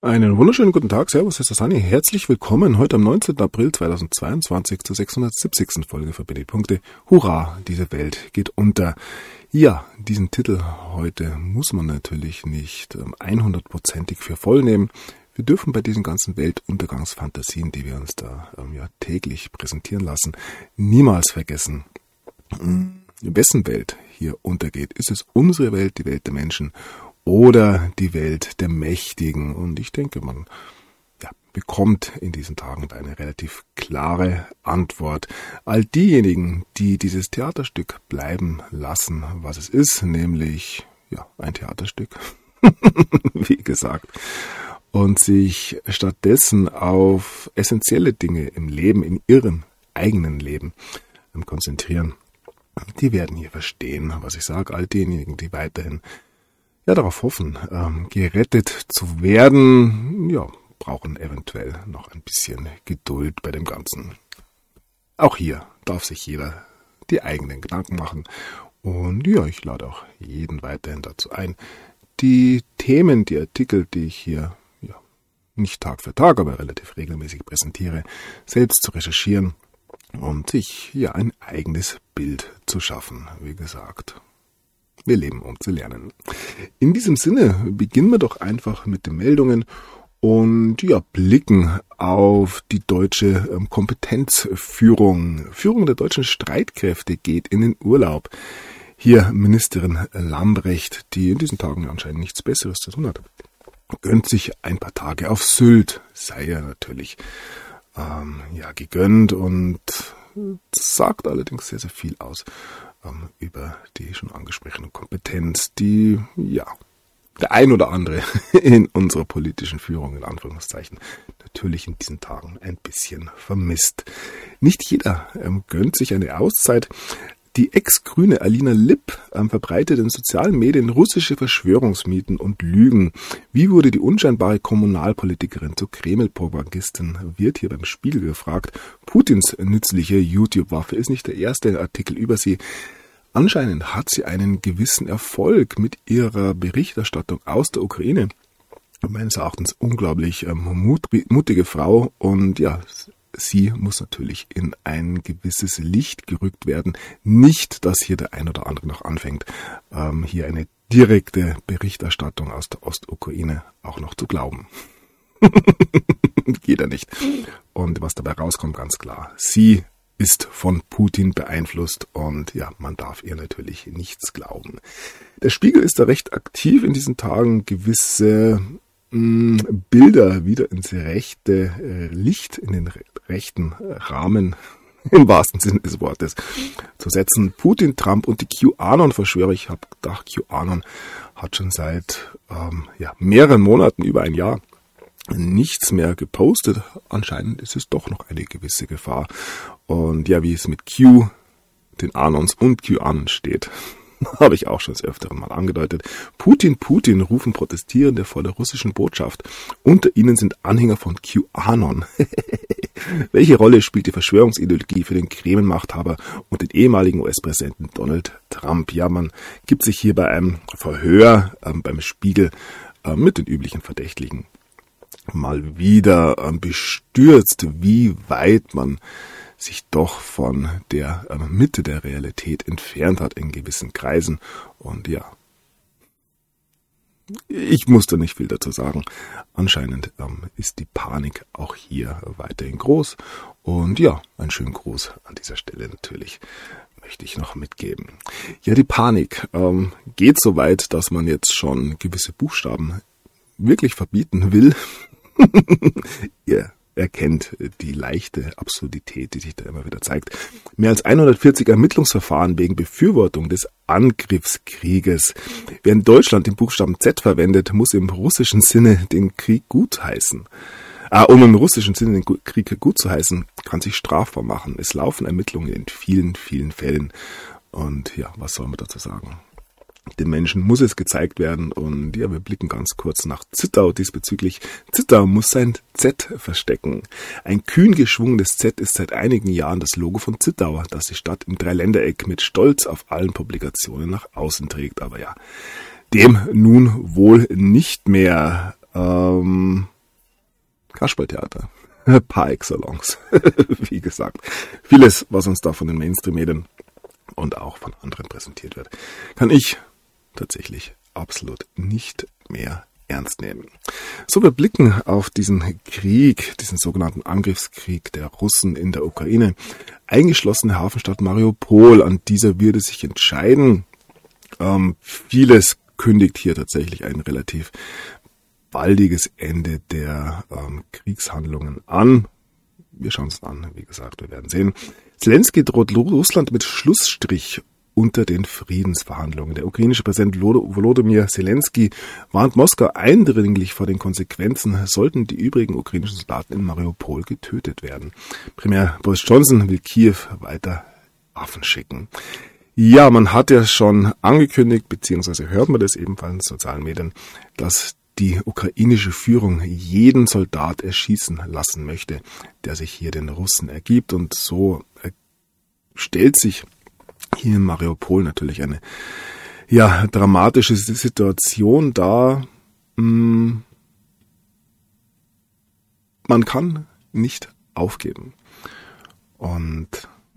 Einen wunderschönen guten Tag, servus, Herr Sani, herzlich willkommen heute am 19. April 2022 zur 670. Folge Verbinde Punkte. Hurra, diese Welt geht unter. Ja, diesen Titel heute muss man natürlich nicht 100%ig für voll nehmen. Wir dürfen bei diesen ganzen Weltuntergangsfantasien, die wir uns da täglich präsentieren lassen, niemals vergessen, wessen Welt hier untergeht. Ist es unsere Welt, die Welt der Menschen, oder die Welt der Mächtigen? Und ich denke, man bekommt in diesen Tagen eine relativ klare Antwort. All diejenigen, die dieses Theaterstück bleiben lassen, was es ist, nämlich ein Theaterstück, wie gesagt, und sich stattdessen auf essentielle Dinge im Leben, in ihrem eigenen Leben konzentrieren, die werden hier verstehen, was ich sage. All diejenigen, die weiterhin darauf hoffen, gerettet zu werden, brauchen eventuell noch ein bisschen Geduld bei dem Ganzen. Auch hier darf sich jeder die eigenen Gedanken machen. Und ich lade auch jeden weiterhin dazu ein, die Themen, die Artikel, die ich hier nicht Tag für Tag, aber relativ regelmäßig präsentiere, selbst zu recherchieren und sich ein eigenes Bild zu schaffen, wie gesagt. Wir leben, um zu lernen. In diesem Sinne beginnen wir doch einfach mit den Meldungen und blicken auf die deutsche Kompetenzführung. Führung der deutschen Streitkräfte geht in den Urlaub. Hier Ministerin Lambrecht, die in diesen Tagen anscheinend nichts Besseres zu tun hat, gönnt sich ein paar Tage auf Sylt. Sei ja natürlich gegönnt und sagt allerdings sehr, sehr viel aus über die schon angesprochene Kompetenz, die der ein oder andere in unserer politischen Führung, in Anführungszeichen, natürlich in diesen Tagen ein bisschen vermisst. Nicht jeder gönnt sich eine Auszeit. Die Ex-Grüne Alina Lipp verbreitet in sozialen Medien russische Verschwörungsmythen und Lügen. Wie wurde die unscheinbare Kommunalpolitikerin zur Kreml-Propagandistin, wird hier beim Spiegel gefragt. Putins nützliche YouTube-Waffe ist nicht der erste Artikel über sie. Anscheinend hat sie einen gewissen Erfolg mit ihrer Berichterstattung aus der Ukraine. Meines Erachtens unglaublich mutige Frau und sie muss natürlich in ein gewisses Licht gerückt werden. Nicht, dass hier der ein oder andere noch anfängt, hier eine direkte Berichterstattung aus der Ostukraine auch noch zu glauben. Geht ja nicht. Und was dabei rauskommt, ganz klar. Sie ist von Putin beeinflusst und man darf ihr natürlich nichts glauben. Der Spiegel ist da recht aktiv in diesen Tagen, gewisse Bilder wieder ins rechte Licht, in den rechten Rahmen, im wahrsten Sinne des Wortes, zu setzen. Putin, Trump und die QAnon-Verschwörer. Ich habe gedacht, QAnon hat schon seit mehreren Monaten, über ein Jahr, nichts mehr gepostet. Anscheinend ist es doch noch eine gewisse Gefahr. Und wie es mit Q, den Anons und QAnon steht, habe ich auch schon des Öfteren mal angedeutet. Putin rufen Protestierende vor der russischen Botschaft. Unter ihnen sind Anhänger von QAnon. Welche Rolle spielt die Verschwörungsideologie für den Kreml-Machthaber und den ehemaligen US-Präsidenten Donald Trump? Man gibt sich hier bei einem Verhör beim Spiegel mit den üblichen Verdächtigen mal wieder bestürzt, wie weit man sich doch von der Mitte der Realität entfernt hat in gewissen Kreisen. Und ich muss da nicht viel dazu sagen. Anscheinend ist die Panik auch hier weiterhin groß. Und einen schönen Gruß an dieser Stelle natürlich möchte ich noch mitgeben. Die Panik geht so weit, dass man jetzt schon gewisse Buchstaben wirklich verbieten will. Ihr erkennt die leichte Absurdität, die sich da immer wieder zeigt. Mehr als 140 Ermittlungsverfahren wegen Befürwortung des Angriffskrieges. Wer in Deutschland den Buchstaben Z verwendet, muss im russischen Sinne den Krieg gutheißen. Um im russischen Sinne den Krieg gutzухeißen, kann sich strafbar machen. Es laufen Ermittlungen in vielen, vielen Fällen. Und was soll man dazu sagen? Den Menschen muss es gezeigt werden und wir blicken ganz kurz nach Zittau diesbezüglich. Zittau muss sein Z verstecken. Ein kühn geschwungenes Z ist seit einigen Jahren das Logo von Zittau, das die Stadt im Dreiländereck mit Stolz auf allen Publikationen nach außen trägt. Aber dem nun wohl nicht mehr. Kasperltheater par excellence. Wie gesagt, vieles, was uns da von den Mainstream-Medien und auch von anderen präsentiert wird, kann ich tatsächlich absolut nicht mehr ernst nehmen. So, wir blicken auf diesen Krieg, diesen sogenannten Angriffskrieg der Russen in der Ukraine. Eingeschlossene Hafenstadt Mariupol, an dieser wird es sich entscheiden. Vieles kündigt hier tatsächlich ein relativ baldiges Ende der Kriegshandlungen an. Wir schauen es an, wie gesagt, wir werden sehen. Zelensky droht Russland mit Schlussstrich unter den Friedensverhandlungen. Der ukrainische Präsident Volodymyr Zelensky warnt Moskau eindringlich vor den Konsequenzen, sollten die übrigen ukrainischen Soldaten in Mariupol getötet werden. Premier Boris Johnson will Kiew weiter Waffen schicken. Ja, man hat ja schon angekündigt, beziehungsweise hört man das ebenfalls in sozialen Medien, dass die ukrainische Führung jeden Soldat erschießen lassen möchte, der sich hier den Russen ergibt. Und so stellt sich hier in Mariupol natürlich eine dramatische Situation dar. Man kann nicht aufgeben. Und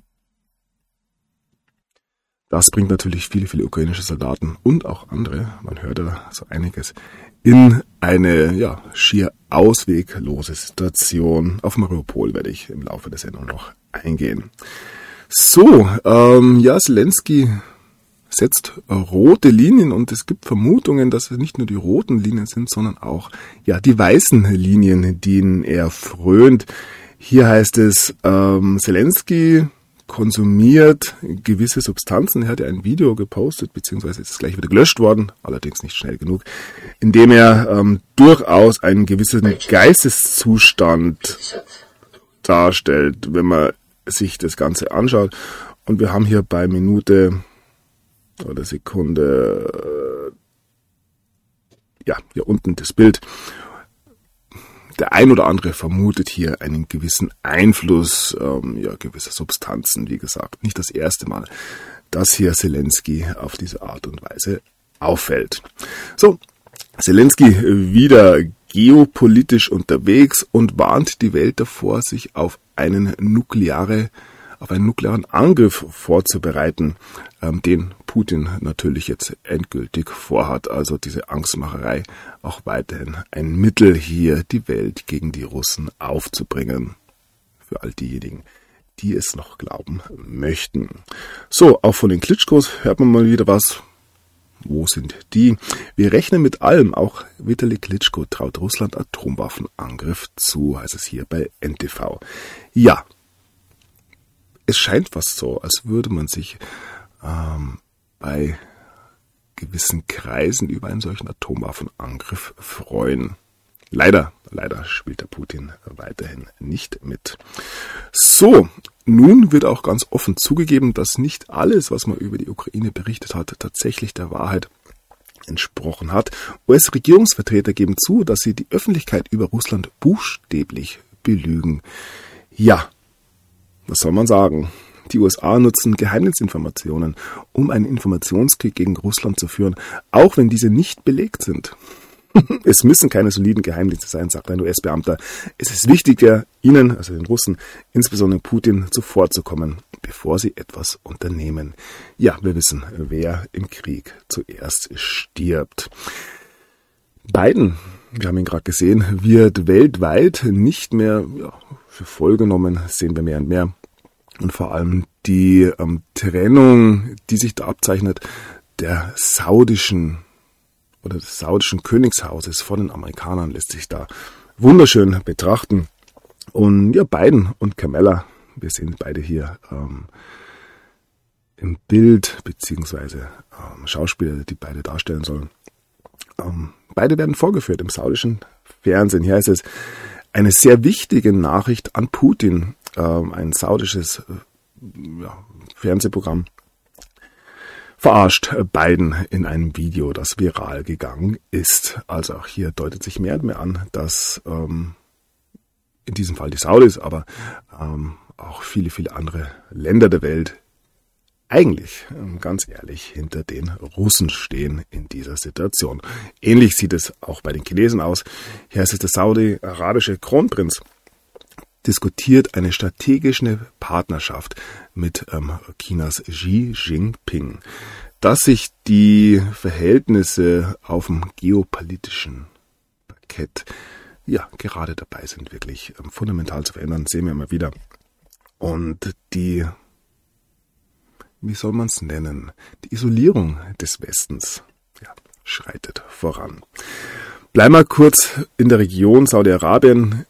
das bringt natürlich viele, viele ukrainische Soldaten und auch andere, man hört ja so einiges, in eine schier ausweglose Situation. Auf Mariupol werde ich im Laufe der Sendung noch eingehen. So, Zelensky setzt rote Linien und es gibt Vermutungen, dass es nicht nur die roten Linien sind, sondern auch die weißen Linien, denen er frönt. Hier heißt es, Zelensky konsumiert gewisse Substanzen. Er hat ja ein Video gepostet, beziehungsweise ist es gleich wieder gelöscht worden, allerdings nicht schnell genug, in dem er durchaus einen gewissen Geisteszustand darstellt, wenn man sich das Ganze anschaut. Und wir haben hier bei Minute oder Sekunde, hier unten das Bild. Der ein oder andere vermutet hier einen gewissen Einfluss gewisser Substanzen, wie gesagt. Nicht das erste Mal, dass hier Zelensky auf diese Art und Weise auffällt. So, Zelensky wieder geopolitisch unterwegs und warnt die Welt davor, sich auf einen nuklearen Angriff vorzubereiten, den Putin natürlich jetzt endgültig vorhat. Also diese Angstmacherei auch weiterhin ein Mittel hier, die Welt gegen die Russen aufzubringen. Für all diejenigen, die es noch glauben möchten. So, auch von den Klitschkos hört man mal wieder was. Wo sind die? Wir rechnen mit allem. Auch Vitali Klitschko traut Russland Atomwaffenangriff zu, heißt es hier bei NTV. Ja, es scheint fast so, als würde man sich bei gewissen Kreisen über einen solchen Atomwaffenangriff freuen. Leider spielt der Putin weiterhin nicht mit. So, nun wird auch ganz offen zugegeben, dass nicht alles, was man über die Ukraine berichtet hat, tatsächlich der Wahrheit entsprochen hat. US-Regierungsvertreter geben zu, dass sie die Öffentlichkeit über Russland buchstäblich belügen. Ja, was soll man sagen? Die USA nutzen Geheimdienstinformationen, um einen Informationskrieg gegen Russland zu führen, auch wenn diese nicht belegt sind. Es müssen keine soliden Geheimdienste sein, sagt ein US-Beamter. Es ist wichtiger, ihnen, also den Russen, insbesondere Putin, zuvorzukommen, bevor sie etwas unternehmen. Ja, wir wissen, wer im Krieg zuerst stirbt. Biden, wir haben ihn gerade gesehen, wird weltweit nicht mehr für voll genommen, sehen wir mehr und mehr. Und vor allem die Trennung, die sich da abzeichnet, des saudischen Königshauses von den Amerikanern lässt sich da wunderschön betrachten. Und Biden und Kamala, wir sehen beide hier im Bild, beziehungsweise Schauspieler, die beide darstellen sollen. Beide werden vorgeführt im saudischen Fernsehen. Hier heißt es, eine sehr wichtige Nachricht an Putin, ein saudisches Fernsehprogramm, verarscht Biden in einem Video, das viral gegangen ist. Also auch hier deutet sich mehr und mehr an, dass in diesem Fall die Saudis, aber auch viele, viele andere Länder der Welt eigentlich, ganz ehrlich, hinter den Russen stehen in dieser Situation. Ähnlich sieht es auch bei den Chinesen aus. Hier heißt es, der saudi-arabische Kronprinz diskutiert eine strategische Partnerschaft mit Chinas Xi Jinping, dass sich die Verhältnisse auf dem geopolitischen Parkett gerade dabei sind, wirklich fundamental zu verändern, sehen wir immer wieder. Und die, wie soll man es nennen, die Isolierung des Westens schreitet voran. Bleiben wir kurz in der Region Saudi-Arabien,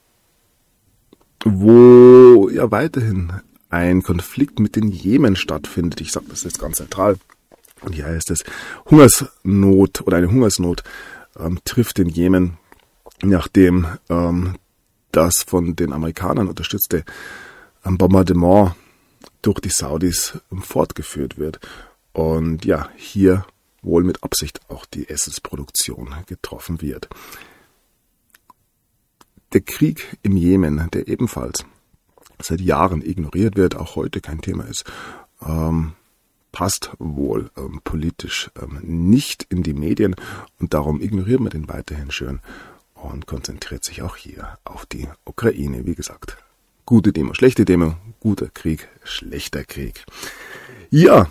wo weiterhin ein Konflikt mit den Jemen stattfindet. Ich sage das jetzt ganz zentral. Und hier heißt es, eine Hungersnot trifft den Jemen, nachdem das von den Amerikanern unterstützte Bombardement durch die Saudis fortgeführt wird. Und hier wohl mit Absicht auch die Essensproduktion getroffen wird. Der Krieg im Jemen, der ebenfalls seit Jahren ignoriert wird, auch heute kein Thema ist, passt wohl politisch nicht in die Medien und darum ignoriert man den weiterhin schön und konzentriert sich auch hier auf die Ukraine. Wie gesagt, gute Demo, schlechte Demo, guter Krieg, schlechter Krieg. Ja,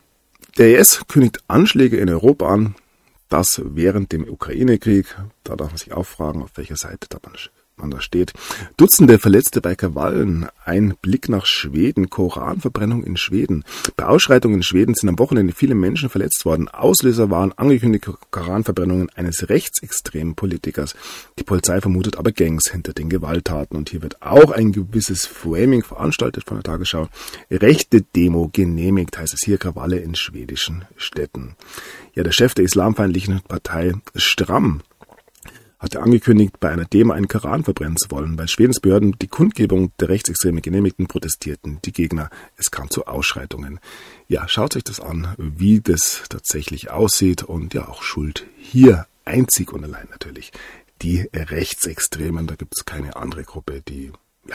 der IS kündigt Anschläge in Europa an, das während dem Ukraine-Krieg. Da darf man sich auch fragen, auf welcher Seite man da steht. Dutzende Verletzte bei Krawallen. Ein Blick nach Schweden. Koranverbrennung in Schweden. Bei Ausschreitungen in Schweden sind am Wochenende viele Menschen verletzt worden. Auslöser waren angekündigte Koranverbrennungen eines rechtsextremen Politikers. Die Polizei vermutet aber Gangs hinter den Gewalttaten. Und hier wird auch ein gewisses Framing veranstaltet von der Tagesschau. Rechte Demo genehmigt, heißt es hier, Krawalle in schwedischen Städten. Ja, der Chef der islamfeindlichen Partei Stram hatte angekündigt, bei einer Demo einen Koran verbrennen zu wollen. Weil Schwedens Behörden die Kundgebung der Rechtsextreme genehmigten, protestierten die Gegner. Es kam zu Ausschreitungen. Ja, schaut euch das an, wie das tatsächlich aussieht. Und auch Schuld hier einzig und allein natürlich die Rechtsextremen. Da gibt es keine andere Gruppe, die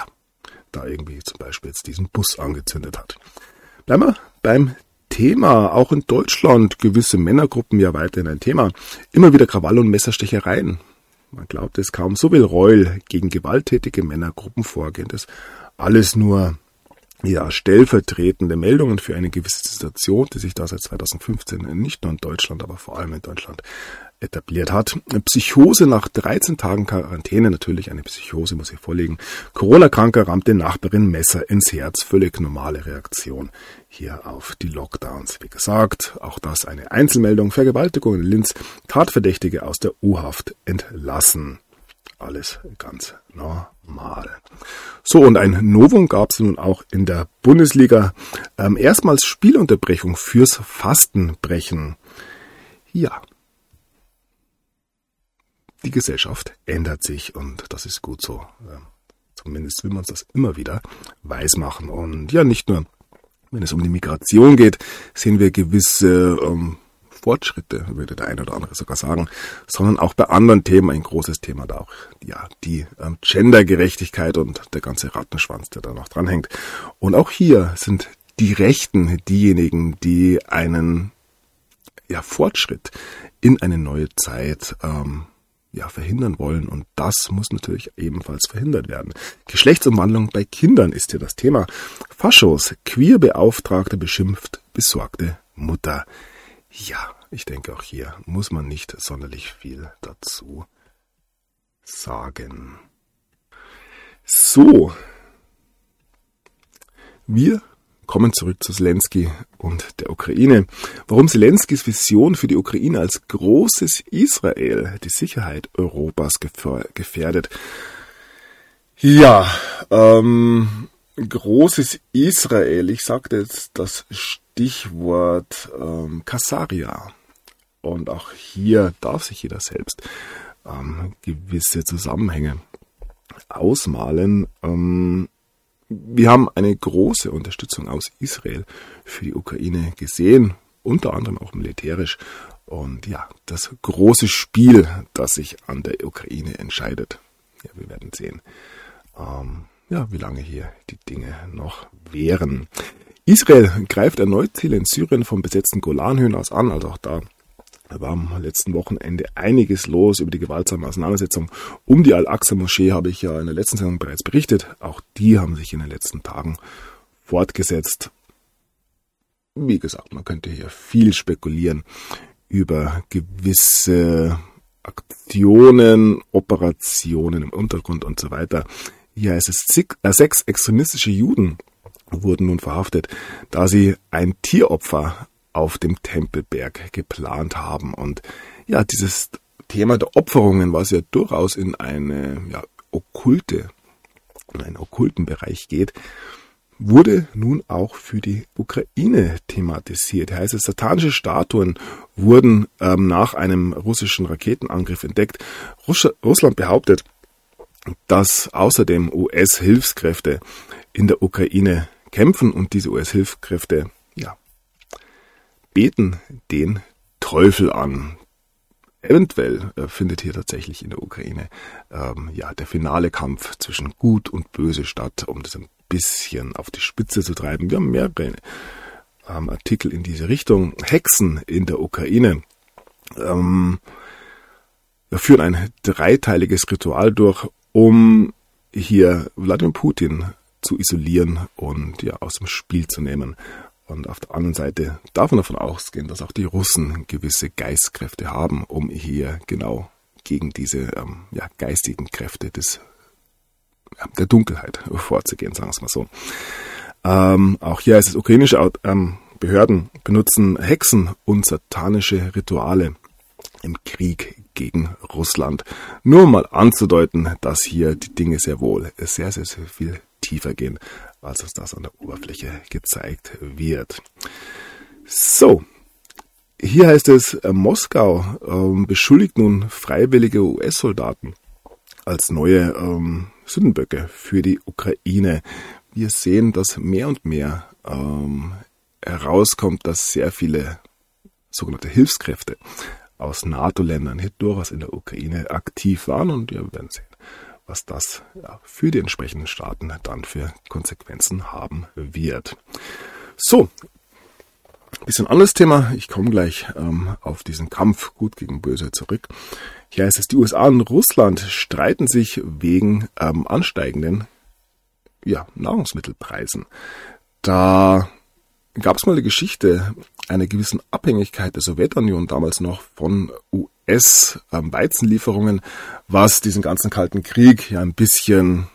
da irgendwie zum Beispiel jetzt diesen Bus angezündet hat. Bleiben wir beim Thema. Auch in Deutschland gewisse Männergruppen weiterhin ein Thema. Immer wieder Krawalle und Messerstechereien. Man glaubt es kaum, so will Reul gegen gewalttätige Männergruppen vorgehen. Das alles nur stellvertretende Meldungen für eine gewisse Situation, die sich da seit 2015 nicht nur in Deutschland, aber vor allem in Deutschland etabliert hat. Psychose nach 13 Tagen Quarantäne, natürlich eine Psychose muss hier vorliegen. Corona-Kranker rammte Nachbarin Messer ins Herz, völlig normale Reaktion hier auf die Lockdowns. Wie gesagt, auch das eine Einzelmeldung, Vergewaltigung in Linz, Tatverdächtige aus der U-Haft entlassen. Alles ganz normal. So, und ein Novum gab es nun auch in der Bundesliga. Erstmals Spielunterbrechung fürs Fastenbrechen. Ja, die Gesellschaft ändert sich und das ist gut so. Zumindest will man uns das immer wieder weismachen. Und nicht nur, wenn es um die Migration geht, sehen wir gewisse Fortschritte, würde der eine oder andere sogar sagen, sondern auch bei anderen Themen ein großes Thema da auch, die Gendergerechtigkeit und der ganze Rattenschwanz, der da noch dranhängt. Und auch hier sind die Rechten diejenigen, die einen Fortschritt in eine neue Zeit verhindern wollen, und das muss natürlich ebenfalls verhindert werden. Geschlechtsumwandlung bei Kindern ist hier das Thema. Faschos, Queerbeauftragte beschimpft besorgte Mutter. Ja, ich denke, auch hier muss man nicht sonderlich viel dazu sagen. So, wir kommen zurück zu Zelensky und der Ukraine. Warum Zelenskys Vision für die Ukraine als großes Israel die Sicherheit Europas gefährdet. Ja, großes Israel. Ich sagte jetzt das Stichwort Kasaria. Und auch hier darf sich jeder selbst gewisse Zusammenhänge ausmalen. Wir haben eine große Unterstützung aus Israel für die Ukraine gesehen, unter anderem auch militärisch. Und das große Spiel, das sich an der Ukraine entscheidet. Ja, wir werden sehen, wie lange hier die Dinge noch währen. Israel greift erneut Ziele in Syrien vom besetzten Golanhöhen aus an. Also auch da war am letzten Wochenende einiges los über die gewaltsame Auseinandersetzung um die Al-Aqsa-Moschee, habe ich ja in der letzten Sendung bereits berichtet. Auch die haben sich in den letzten Tagen fortgesetzt. Wie gesagt, man könnte hier viel spekulieren über gewisse Aktionen, Operationen im Untergrund und so weiter. Hier heißt es, 6 extremistische Juden wurden nun verhaftet, da sie ein Tieropfer auf dem Tempelberg geplant haben. Und ja, dieses Thema der Opferungen, was ja durchaus in einen okkulten Bereich geht, wurde nun auch für die Ukraine thematisiert. Heißt es, satanische Statuen wurden nach einem russischen Raketenangriff entdeckt. Russland behauptet, dass außerdem US-Hilfskräfte in der Ukraine kämpfen und diese US-Hilfskräfte beten den Teufel an. Eventuell findet hier tatsächlich in der Ukraine der finale Kampf zwischen Gut und Böse statt, um das ein bisschen auf die Spitze zu treiben. Wir haben mehrere Artikel in diese Richtung. Hexen in der Ukraine führen ein 3-teiliges Ritual durch, um hier Wladimir Putin zu isolieren und aus dem Spiel zu nehmen. Und auf der anderen Seite darf man davon ausgehen, dass auch die Russen gewisse Geistkräfte haben, um hier genau gegen diese geistigen Kräfte der Dunkelheit vorzugehen, sagen wir es mal so. Auch hier heißt es, ukrainische Behörden benutzen Hexen und satanische Rituale im Krieg gegen Russland. Nur mal anzudeuten, dass hier die Dinge sehr wohl sehr, sehr, sehr viel tiefer gehen, als uns das an der Oberfläche gezeigt wird. So, hier heißt es, Moskau beschuldigt nun freiwillige US-Soldaten als neue Sündenböcke für die Ukraine. Wir sehen, dass mehr und mehr herauskommt, dass sehr viele sogenannte Hilfskräfte aus NATO-Ländern hier durchaus in der Ukraine aktiv waren, und wir werden sehen, was das für die entsprechenden Staaten dann für Konsequenzen haben wird. So, ein bisschen anderes Thema. Ich komme gleich auf diesen Kampf Gut gegen Böse zurück. Hier heißt es, die USA und Russland streiten sich wegen ansteigenden Nahrungsmittelpreisen. Da gab es mal die Geschichte einer gewissen Abhängigkeit der Sowjetunion damals noch von US-Weizenlieferungen, was diesen ganzen Kalten Krieg ein bisschen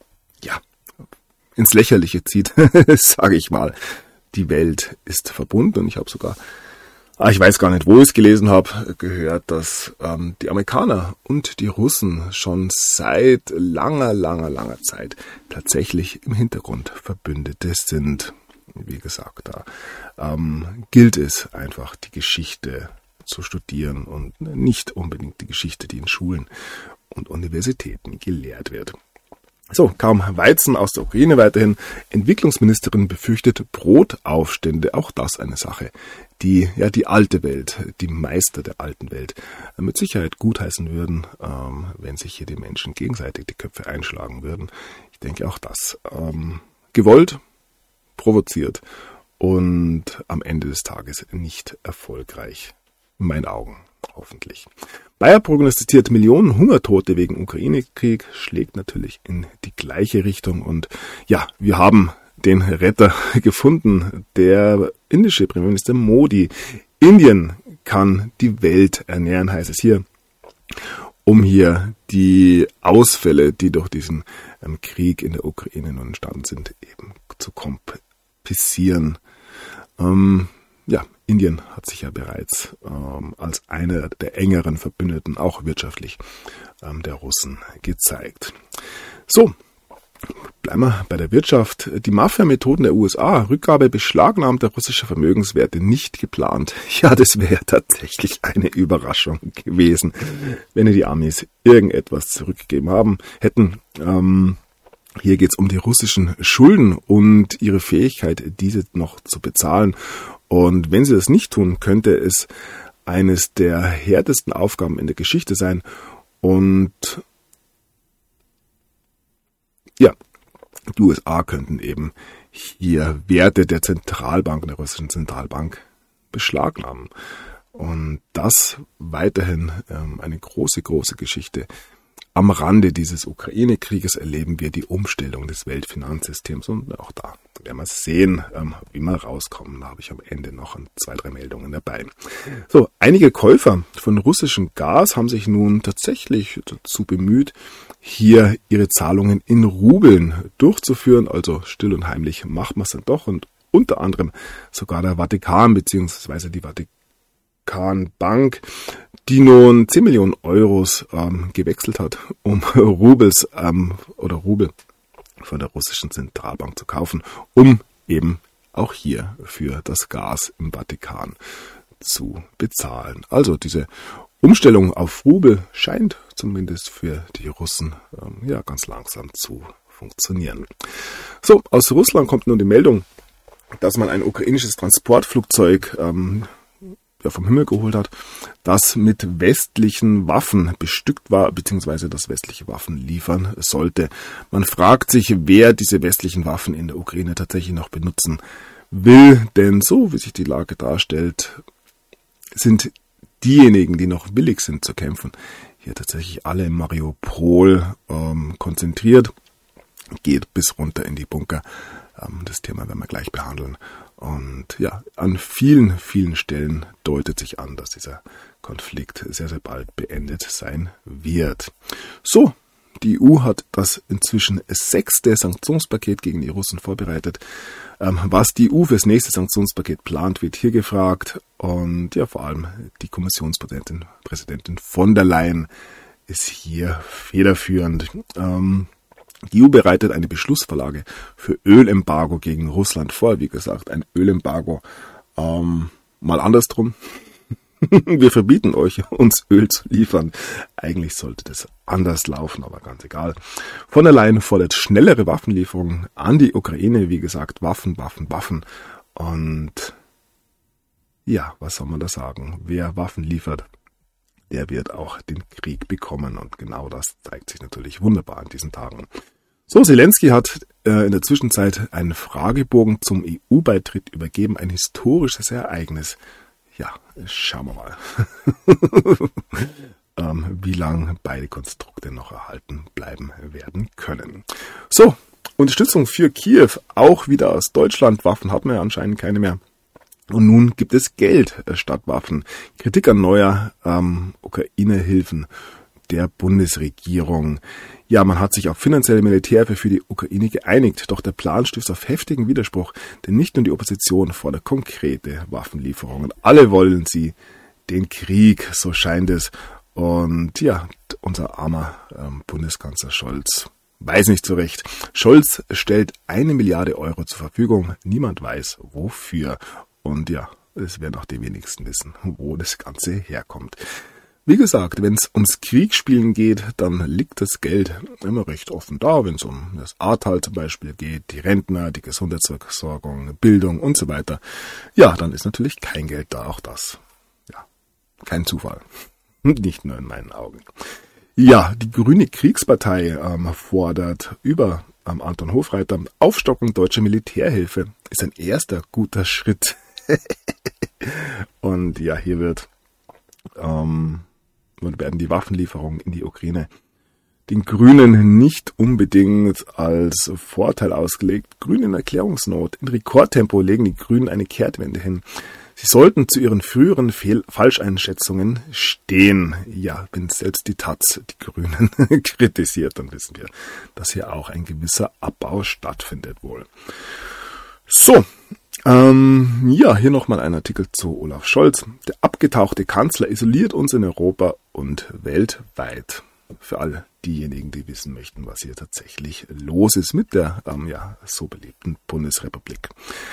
ins Lächerliche zieht, sage ich mal. Die Welt ist verbunden, und ich habe sogar, ich weiß gar nicht, wo ich es gelesen habe, gehört, dass die Amerikaner und die Russen schon seit langer Zeit tatsächlich im Hintergrund Verbündete sind. Wie gesagt, da gilt es einfach, die Geschichte zu studieren und nicht unbedingt die Geschichte, die in Schulen und Universitäten gelehrt wird. So, kaum Weizen aus der Ukraine weiterhin. Entwicklungsministerin befürchtet Brotaufstände. Auch das eine Sache, die die alte Welt, die Meister der alten Welt mit Sicherheit gutheißen würden, wenn sich hier die Menschen gegenseitig die Köpfe einschlagen würden. Ich denke auch das gewollt, provoziert und am Ende des Tages nicht erfolgreich. In meinen Augen, hoffentlich. Bayer prognostiziert Millionen Hungertote wegen Ukraine-Krieg, schlägt natürlich in die gleiche Richtung. Und wir haben den Retter gefunden, der indische Premierminister Modi. Indien kann die Welt ernähren, heißt es hier, um hier die Ausfälle, die durch diesen Krieg in der Ukraine nun entstanden sind, eben zu kompensieren. Indien hat sich ja bereits als einer der engeren Verbündeten, auch wirtschaftlich, der Russen gezeigt. So, bleiben wir bei der Wirtschaft. Die Mafia-Methoden der USA, Rückgabe beschlagnahmter russischer Vermögenswerte nicht geplant. Ja, das wäre tatsächlich eine Überraschung gewesen, wenn die Amis irgendetwas zurückgegeben hätten. Hier geht es um die russischen Schulden und ihre Fähigkeit, diese noch zu bezahlen. Und wenn sie das nicht tun, könnte es eines der härtesten Aufgaben in der Geschichte sein. Und Die USA könnten eben hier Werte der Zentralbank, der russischen Zentralbank, beschlagnahmen. Und das weiterhin eine große, große Geschichte. Am Rande dieses Ukraine-Krieges erleben wir die Umstellung des Weltfinanzsystems und auch da werden wir sehen, wie wir rauskommen. Da habe ich am Ende noch 2, 3 Meldungen dabei. So, einige Käufer von russischem Gas haben sich nun tatsächlich dazu bemüht, hier ihre Zahlungen in Rubeln durchzuführen. Also still und heimlich macht man es dann doch und unter anderem sogar der Vatikan bzw. die Vatikanbank, die nun 10 Millionen Euros gewechselt hat, um Rubel von der russischen Zentralbank zu kaufen, um eben auch hier für das Gas im Vatikan zu bezahlen. Also diese Umstellung auf Rubel scheint zumindest für die Russen ganz langsam zu funktionieren. So, aus Russland kommt nun die Meldung, dass man ein ukrainisches Transportflugzeug vom Himmel geholt hat, das mit westlichen Waffen bestückt war, beziehungsweise das westliche Waffen liefern sollte. Man fragt sich, wer diese westlichen Waffen in der Ukraine tatsächlich noch benutzen will, denn so wie sich die Lage darstellt, sind diejenigen, die noch willig sind zu kämpfen, hier tatsächlich alle in Mariupol konzentriert, geht bis runter in die Bunker. Das Thema werden wir gleich behandeln. Und ja, an vielen, vielen Stellen deutet sich an, dass dieser Konflikt sehr, sehr bald beendet sein wird. So, die EU hat das inzwischen 6. Sanktionspaket gegen die Russen vorbereitet. Was die EU fürs nächste Sanktionspaket plant, wird hier gefragt. Und ja, vor allem die Kommissionspräsidentin von der Leyen ist hier federführend. Die EU bereitet eine Beschlussvorlage für Ölembargo gegen Russland vor. Wie gesagt, ein Ölembargo. Mal andersrum. Wir verbieten euch, uns Öl zu liefern. Eigentlich sollte das anders laufen, aber ganz egal. Von der Leyen fordert schnellere Waffenlieferungen an die Ukraine. Wie gesagt, Waffen. Und ja, was soll man da sagen? Wer Waffen liefert, der wird auch den Krieg bekommen. Und genau das zeigt sich natürlich wunderbar an diesen Tagen. So, Zelensky hat in der Zwischenzeit einen Fragebogen zum EU-Beitritt übergeben. Ein historisches Ereignis. Ja, schauen wir mal, wie lange beide Konstrukte noch erhalten bleiben werden können. So, Unterstützung für Kiew, auch wieder aus Deutschland. Waffen hat man ja anscheinend keine mehr. Und nun gibt es Geld statt Waffen. Kritik an neuer Ukraine-Hilfen der Bundesregierung. Ja, man hat sich auf finanzielle Militärhilfe für die Ukraine geeinigt, doch der Plan stößt auf heftigen Widerspruch, denn nicht nur die Opposition fordert konkrete Waffenlieferungen. Alle wollen sie den Krieg, so scheint es. Und ja, unser armer Bundeskanzler Scholz weiß nicht so recht. Scholz stellt 1 Milliarde Euro zur Verfügung. Niemand weiß, wofür. Und ja, es werden auch die wenigsten wissen, wo das Ganze herkommt. Wie gesagt, wenn es ums Kriegsspielen geht, dann liegt das Geld immer recht offen da. Wenn es um das Ahrtal zum Beispiel geht, die Rentner, die Gesundheitsversorgung, Bildung und so weiter, ja, dann ist natürlich kein Geld da. Auch das, ja, kein Zufall. Nicht nur in meinen Augen. Ja, die Grüne Kriegspartei fordert über Anton Hofreiter Aufstockung deutscher Militärhilfe. Ist ein erster guter Schritt. Und ja, hier werden die Waffenlieferungen in die Ukraine den Grünen nicht unbedingt als Vorteil ausgelegt. Grüne in Erklärungsnot. In Rekordtempo legen die Grünen eine Kehrtwende hin. Sie sollten zu ihren früheren Falscheinschätzungen stehen. Ja, wenn selbst die Taz die Grünen kritisiert, dann wissen wir, dass hier auch ein gewisser Abbau stattfindet wohl. So, ja, hier nochmal ein Artikel zu Olaf Scholz. Der abgetauchte Kanzler isoliert uns in Europa und weltweit. Für alle diejenigen, die wissen möchten, was hier tatsächlich los ist mit der so beliebten Bundesrepublik.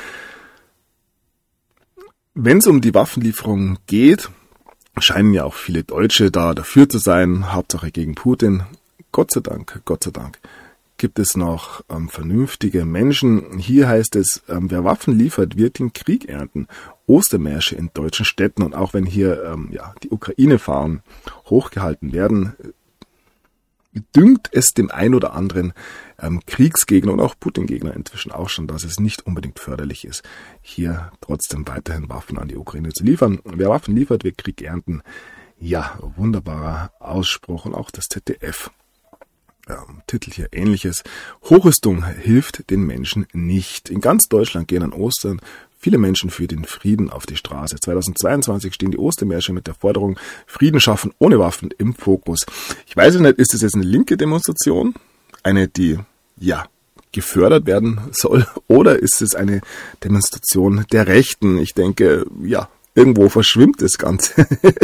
Wenn es um die Waffenlieferung geht, scheinen ja auch viele Deutsche da dafür zu sein, Hauptsache gegen Putin. Gott sei Dank, gibt es noch vernünftige Menschen. Hier heißt es, wer Waffen liefert, wird den Krieg ernten. Ostermärsche in deutschen Städten und auch wenn hier die Ukraine-Fahnen hochgehalten werden, dünkt es dem ein oder anderen Kriegsgegner und auch Putin-Gegner inzwischen auch schon, dass es nicht unbedingt förderlich ist, hier trotzdem weiterhin Waffen an die Ukraine zu liefern. Wer Waffen liefert, wird Krieg ernten. Ja, wunderbarer Ausspruch und auch das ZDF. Titel hier ähnliches. Hochrüstung hilft den Menschen nicht. In ganz Deutschland gehen an Ostern viele Menschen für den Frieden auf die Straße. 2022 stehen die Ostermärsche mit der Forderung Frieden schaffen ohne Waffen im Fokus. Ich weiß nicht, ist das jetzt eine linke Demonstration? Eine, die, gefördert werden soll? Oder ist es eine Demonstration der Rechten? Ich denke, irgendwo verschwimmt das Ganze.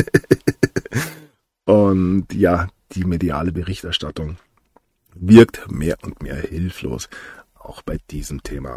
Und die mediale Berichterstattung wirkt mehr und mehr hilflos, auch bei diesem Thema.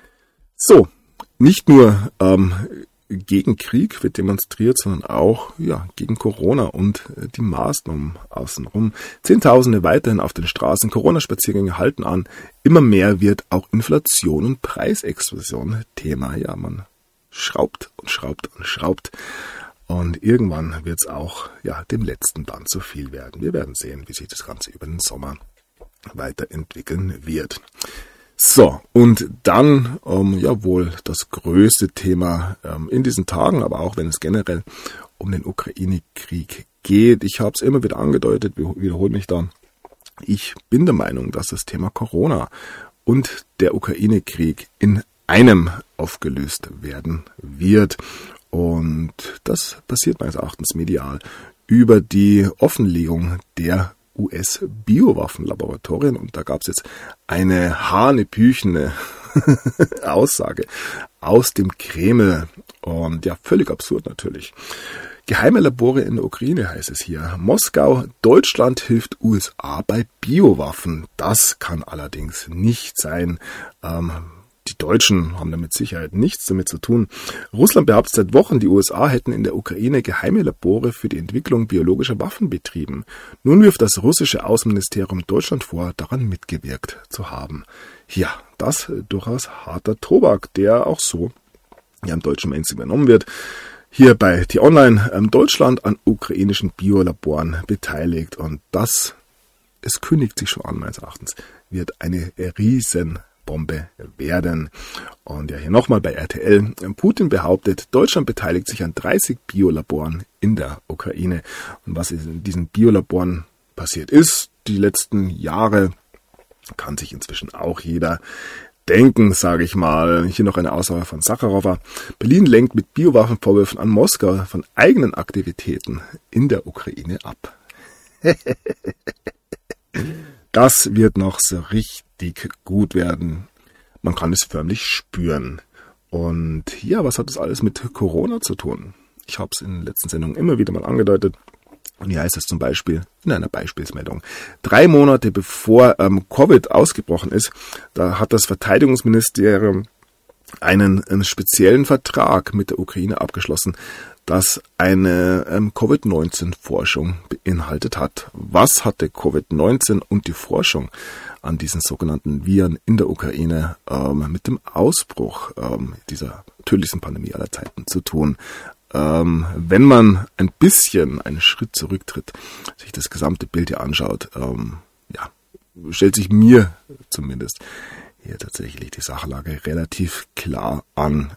So, nicht nur gegen Krieg wird demonstriert, sondern auch gegen Corona und die Maßnahmen außenrum. Zehntausende weiterhin auf den Straßen, Corona-Spaziergänge halten an. Immer mehr wird auch Inflation und Preisexplosion Thema. Ja, man schraubt und schraubt und schraubt. Und irgendwann wird es auch dem Letzten dann zu viel werden. Wir werden sehen, wie sich das Ganze über den Sommer weiterentwickeln wird. So, und dann wohl das größte Thema in diesen Tagen, aber auch wenn es generell um den Ukraine-Krieg geht. Ich habe es immer wieder angedeutet, wiederhole mich da. Ich bin der Meinung, dass das Thema Corona und der Ukraine-Krieg in einem aufgelöst werden wird. Und das passiert meines Erachtens medial über die Offenlegung der US-Biowaffenlaboratorien. Und da gab es jetzt eine hanebüchene Aussage aus dem Kreml. Und völlig absurd natürlich. Geheime Labore in der Ukraine heißt es hier. Moskau, Deutschland hilft USA bei Biowaffen. Das kann allerdings nicht sein. Die Deutschen haben damit Sicherheit nichts damit zu tun. Russland behauptet seit Wochen, die USA hätten in der Ukraine geheime Labore für die Entwicklung biologischer Waffen betrieben. Nun wirft das russische Außenministerium Deutschland vor, daran mitgewirkt zu haben. Ja, das durchaus harter Tobak, der auch so im deutschen Mainstream übernommen wird. Hier bei T-Online, Deutschland an ukrainischen Biolaboren beteiligt. Und es kündigt sich schon an, meines Erachtens, wird eine Riesenbombe werden. Und hier nochmal bei RTL. Putin behauptet, Deutschland beteiligt sich an 30 Biolaboren in der Ukraine. Und was in diesen Biolaboren passiert ist, die letzten Jahre, kann sich inzwischen auch jeder denken, sage ich mal. Hier noch eine Aussage von Sacharowa. Berlin lenkt mit Biowaffenvorwürfen an Moskau von eigenen Aktivitäten in der Ukraine ab. Das wird noch so richtig gut werden. Man kann es förmlich spüren. Und was hat das alles mit Corona zu tun? Ich habe es in den letzten Sendungen immer wieder mal angedeutet. Und hier heißt es zum Beispiel in einer Beispielsmeldung: 3 Monate bevor Covid ausgebrochen ist, da hat das Verteidigungsministerium einen speziellen Vertrag mit der Ukraine abgeschlossen, das eine Covid-19-Forschung beinhaltet hat. Was hatte Covid-19 und die Forschung an diesen sogenannten Viren in der Ukraine mit dem Ausbruch dieser tödlichsten Pandemie aller Zeiten zu tun? Wenn man ein bisschen einen Schritt zurücktritt, sich das gesamte Bild hier anschaut, stellt sich mir zumindest hier tatsächlich die Sachlage relativ klar an.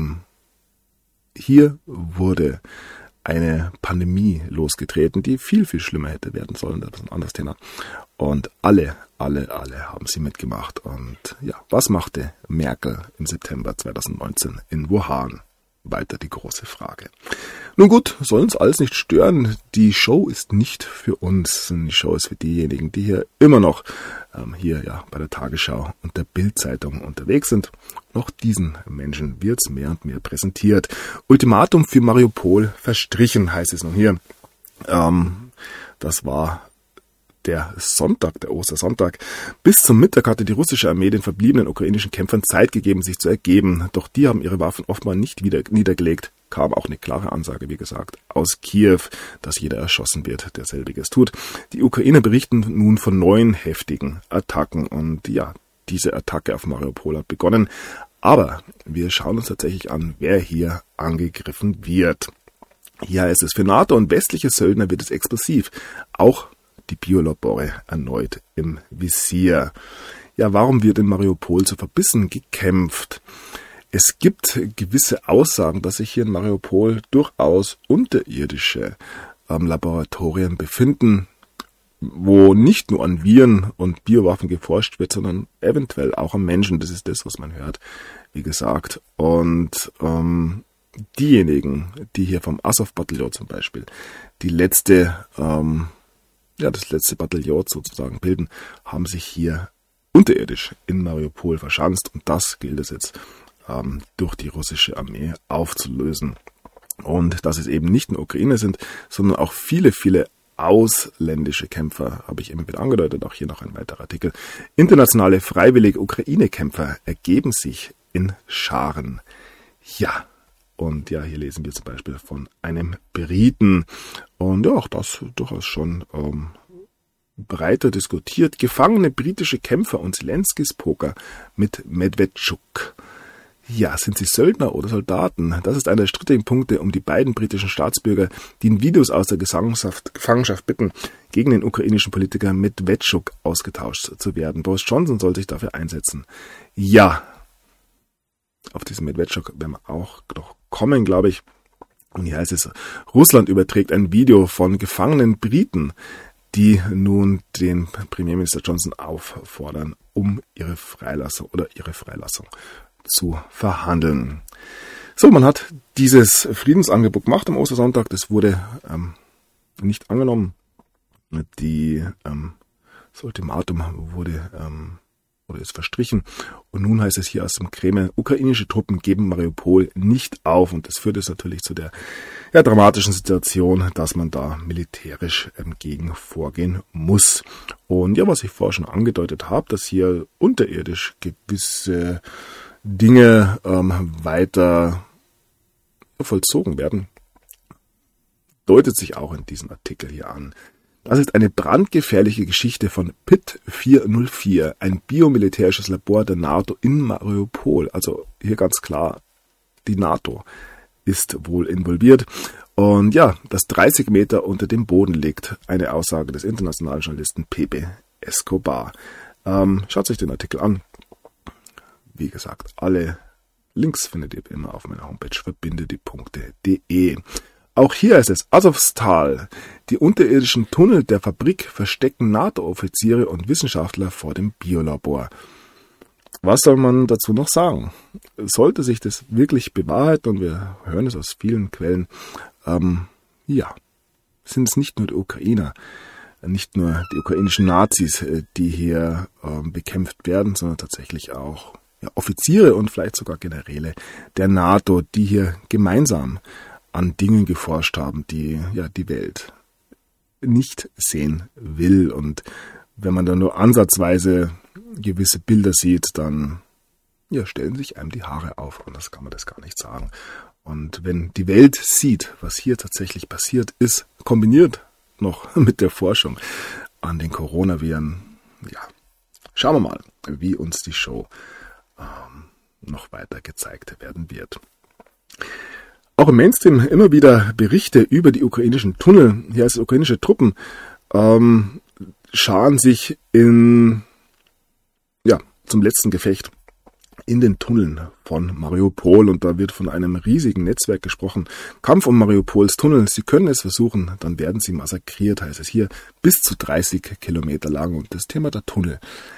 Hier wurde eine Pandemie losgetreten, die viel, viel schlimmer hätte werden sollen. Das ist ein anderes Thema. Und alle haben sie mitgemacht. Und was machte Merkel im September 2019 in Wuhan? Weiter die große Frage. Nun gut, soll uns alles nicht stören. Die Show ist nicht für uns. Die Show ist für diejenigen, die hier immer noch bei der Tagesschau und der Bild-Zeitung unterwegs sind. Noch diesen Menschen wird es mehr und mehr präsentiert. Ultimatum für Mariupol verstrichen, heißt es nun hier. Das war der Sonntag, der Ostersonntag. Bis zum Mittag hatte die russische Armee den verbliebenen ukrainischen Kämpfern Zeit gegeben, sich zu ergeben. Doch die haben ihre Waffen offenbar nicht wieder niedergelegt. Kam auch eine klare Ansage, wie gesagt, aus Kiew, dass jeder erschossen wird, der selbiges tut. Die Ukrainer berichten nun von neuen heftigen Attacken. Und diese Attacke auf Mariupol hat begonnen. Aber wir schauen uns tatsächlich an, wer hier angegriffen wird. Hier heißt es, für NATO und westliche Söldner wird es explosiv. Auch die Biolabore erneut im Visier. Ja, warum wird in Mariupol so verbissen gekämpft? Es gibt gewisse Aussagen, dass sich hier in Mariupol durchaus unterirdische Laboratorien befinden, wo nicht nur an Viren und Biowaffen geforscht wird, sondern eventuell auch am Menschen. Das ist das, was man hört, wie gesagt. Und diejenigen, die hier vom Azov-Bataillon zum Beispiel das letzte Bataillon sozusagen bilden, haben sich hier unterirdisch in Mariupol verschanzt. Und das gilt es jetzt durch die russische Armee aufzulösen. Und dass es eben nicht nur Ukrainer sind, sondern auch viele, viele ausländische Kämpfer, habe ich immer wieder angedeutet, auch hier noch ein weiterer Artikel. Internationale freiwillige Ukraine-Kämpfer ergeben sich in Scharen. Ja, und ja, hier lesen wir zum Beispiel von einem Briten. Und ja, auch das durchaus schon breiter diskutiert. Gefangene britische Kämpfer und Zelenskys Poker mit Medvedchuk. Ja, sind sie Söldner oder Soldaten? Das ist einer der strittigen Punkte um die beiden britischen Staatsbürger, die in Videos aus der Gefangenschaft bitten, gegen den ukrainischen Politiker Medvedchuk ausgetauscht zu werden. Boris Johnson soll sich dafür einsetzen. Ja, auf diesen Medvedchuk werden wir auch noch kommen, glaube ich. Und hier heißt es, Russland überträgt ein Video von gefangenen Briten, die nun den Premierminister Johnson auffordern, um ihre Freilassung zu verhandeln. So, man hat dieses Friedensangebot gemacht am Ostersonntag. Das wurde nicht angenommen. Das Ultimatum ist verstrichen. Und nun heißt es hier aus dem Kreml, ukrainische Truppen geben Mariupol nicht auf. Und das führt jetzt natürlich zu der dramatischen Situation, dass man da militärisch gegen vorgehen muss. Und ja, was ich vorher schon angedeutet habe, dass hier unterirdisch gewisse Dinge weiter vollzogen werden, deutet sich auch in diesem Artikel hier an. Das ist eine brandgefährliche Geschichte von PIT 404, ein biomilitärisches Labor der NATO in Mariupol. Also hier ganz klar, die NATO ist wohl involviert. Und ja, das 30 Meter unter dem Boden liegt, eine Aussage des internationalen Journalisten Pepe Escobar. Schaut sich den Artikel an. Wie gesagt, alle Links findet ihr immer auf meiner Homepage verbindediepunkte.de. Auch hier ist es Azovstal. Die unterirdischen Tunnel der Fabrik verstecken NATO-Offiziere und Wissenschaftler vor dem Biolabor. Was soll man dazu noch sagen? Sollte sich das wirklich bewahrheiten, und wir hören es aus vielen Quellen, sind es nicht nur die Ukrainer, nicht nur die ukrainischen Nazis, die hier bekämpft werden, sondern tatsächlich auch Offiziere und vielleicht sogar Generäle der NATO, die hier gemeinsam an Dingen geforscht haben, die die Welt nicht sehen will. Und wenn man da nur ansatzweise gewisse Bilder sieht, dann stellen sich einem die Haare auf. Anders kann man das gar nicht sagen. Und wenn die Welt sieht, was hier tatsächlich passiert ist, kombiniert noch mit der Forschung an den Coronaviren, schauen wir mal, wie uns die Show noch weiter gezeigt werden wird. Auch im Mainstream immer wieder Berichte über die ukrainischen Tunnel. Hier heißt es, ukrainische Truppen scharen sich zum letzten Gefecht in den Tunneln von Mariupol. Und da wird von einem riesigen Netzwerk gesprochen. Kampf um Mariupols Tunnel. Sie können es versuchen, dann werden sie massakriert, heißt es hier. Bis zu 30 Kilometer lang. Und das Thema der Tunnel,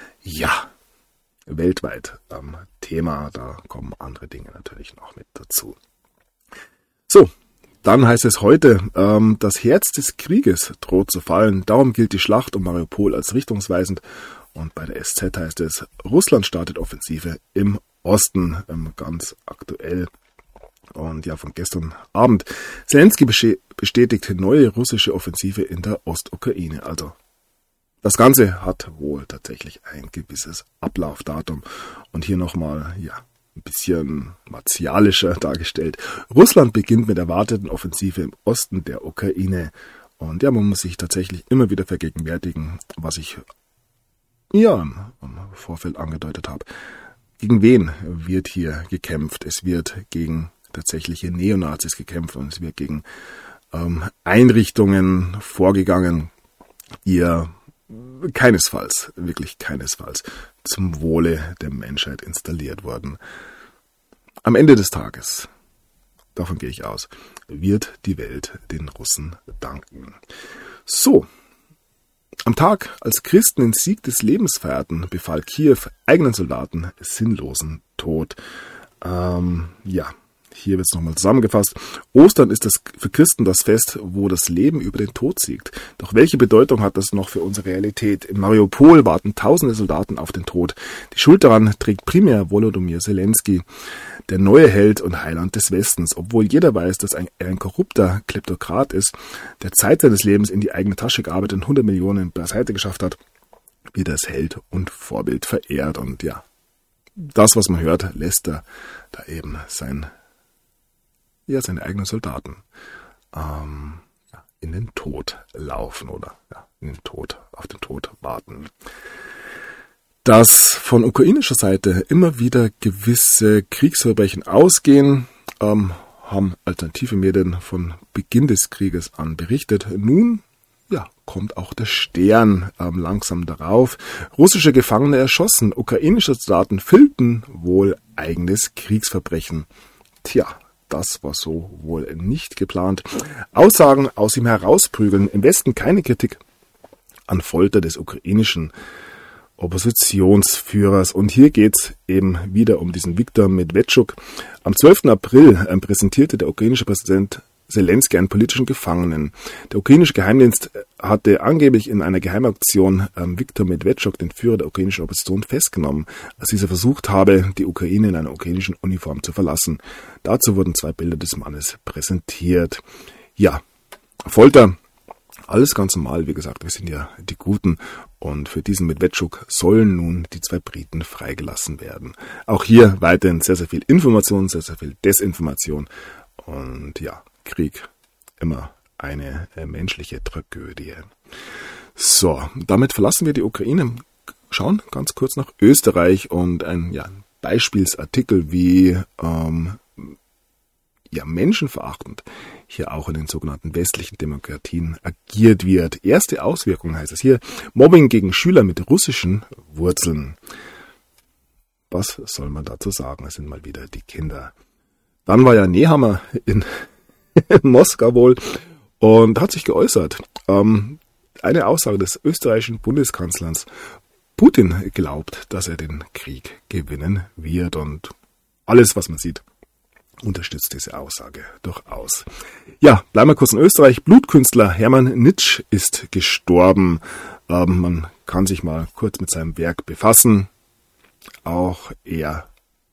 weltweit Thema. Da kommen andere Dinge natürlich noch mit dazu. So, dann heißt es heute, das Herz des Krieges droht zu fallen. Darum gilt die Schlacht um Mariupol als richtungsweisend. Und bei der SZ heißt es, Russland startet Offensive im Osten, ganz aktuell. Und von gestern Abend. Zelensky bestätigt neue russische Offensive in der Ostukraine. Also das Ganze hat wohl tatsächlich ein gewisses Ablaufdatum. Und hier nochmal, ein bisschen martialischer dargestellt. Russland beginnt mit erwarteten Offensive im Osten der Ukraine. Und man muss sich tatsächlich immer wieder vergegenwärtigen, was ich im Vorfeld angedeutet habe. Gegen wen wird hier gekämpft? Es wird gegen tatsächliche Neonazis gekämpft und es wird gegen Einrichtungen vorgegangen, ihr keinesfalls, wirklich keinesfalls zum Wohle der Menschheit installiert wurden. Am Ende des Tages, davon gehe ich aus, wird die Welt den Russen danken. So, am Tag, als Christen den Sieg des Lebens feierten, befahl Kiew eigenen Soldaten sinnlosen Tod. Hier wird es nochmal zusammengefasst. Ostern ist für Christen das Fest, wo das Leben über den Tod siegt. Doch welche Bedeutung hat das noch für unsere Realität? In Mariupol warten tausende Soldaten auf den Tod. Die Schuld daran trägt primär Volodymyr Zelensky, der neue Held und Heiland des Westens. Obwohl jeder weiß, dass er ein korrupter Kleptokrat ist, der Zeit seines Lebens in die eigene Tasche gearbeitet und 100 Millionen beiseite geschafft hat, wird er als Held und Vorbild verehrt. Und ja, das, was man hört, lässt er da eben seine eigenen Soldaten in den Tod laufen oder auf den Tod warten. Dass von ukrainischer Seite immer wieder gewisse Kriegsverbrechen ausgehen, haben alternative Medien von Beginn des Krieges an berichtet. Nun kommt auch der Stern langsam darauf. Russische Gefangene erschossen, ukrainische Soldaten filmten wohl eigenes Kriegsverbrechen. Tja, das war so wohl nicht geplant. Aussagen aus ihm herausprügeln. Im Westen keine Kritik an Folter des ukrainischen Oppositionsführers. Und hier geht's eben wieder um diesen Viktor Medvedchuk. Am 12. April präsentierte der ukrainische Präsident Zelensky einen politischen Gefangenen. Der ukrainische Geheimdienst hatte angeblich in einer Geheimaktion Viktor Medvedchuk, den Führer der ukrainischen Opposition, festgenommen, als dieser versucht habe, die Ukraine in einer ukrainischen Uniform zu verlassen. Dazu wurden 2 Bilder des Mannes präsentiert. Ja, Folter, alles ganz normal, wie gesagt, wir sind ja die Guten. Und für diesen Medvedchuk sollen nun die 2 Briten freigelassen werden. Auch hier weiterhin sehr, sehr viel Information, sehr, sehr viel Desinformation. Und ja, Krieg, immer eine menschliche Tragödie. So, damit verlassen wir die Ukraine, schauen ganz kurz nach Österreich und ein Beispielsartikel, wie menschenverachtend hier auch in den sogenannten westlichen Demokratien agiert wird. Erste Auswirkungen heißt es hier, Mobbing gegen Schüler mit russischen Wurzeln. Was soll man dazu sagen? Es sind mal wieder die Kinder. Dann war ja Nehammer in Moskau wohl und hat sich geäußert. Eine Aussage des österreichischen Bundeskanzlers: Putin glaubt, dass er den Krieg gewinnen wird, und alles, was man sieht, unterstützt diese Aussage durchaus. Ja, bleiben wir kurz in Österreich. Blutkünstler Hermann Nitsch ist gestorben. Man kann sich mal kurz mit seinem Werk befassen. Auch er,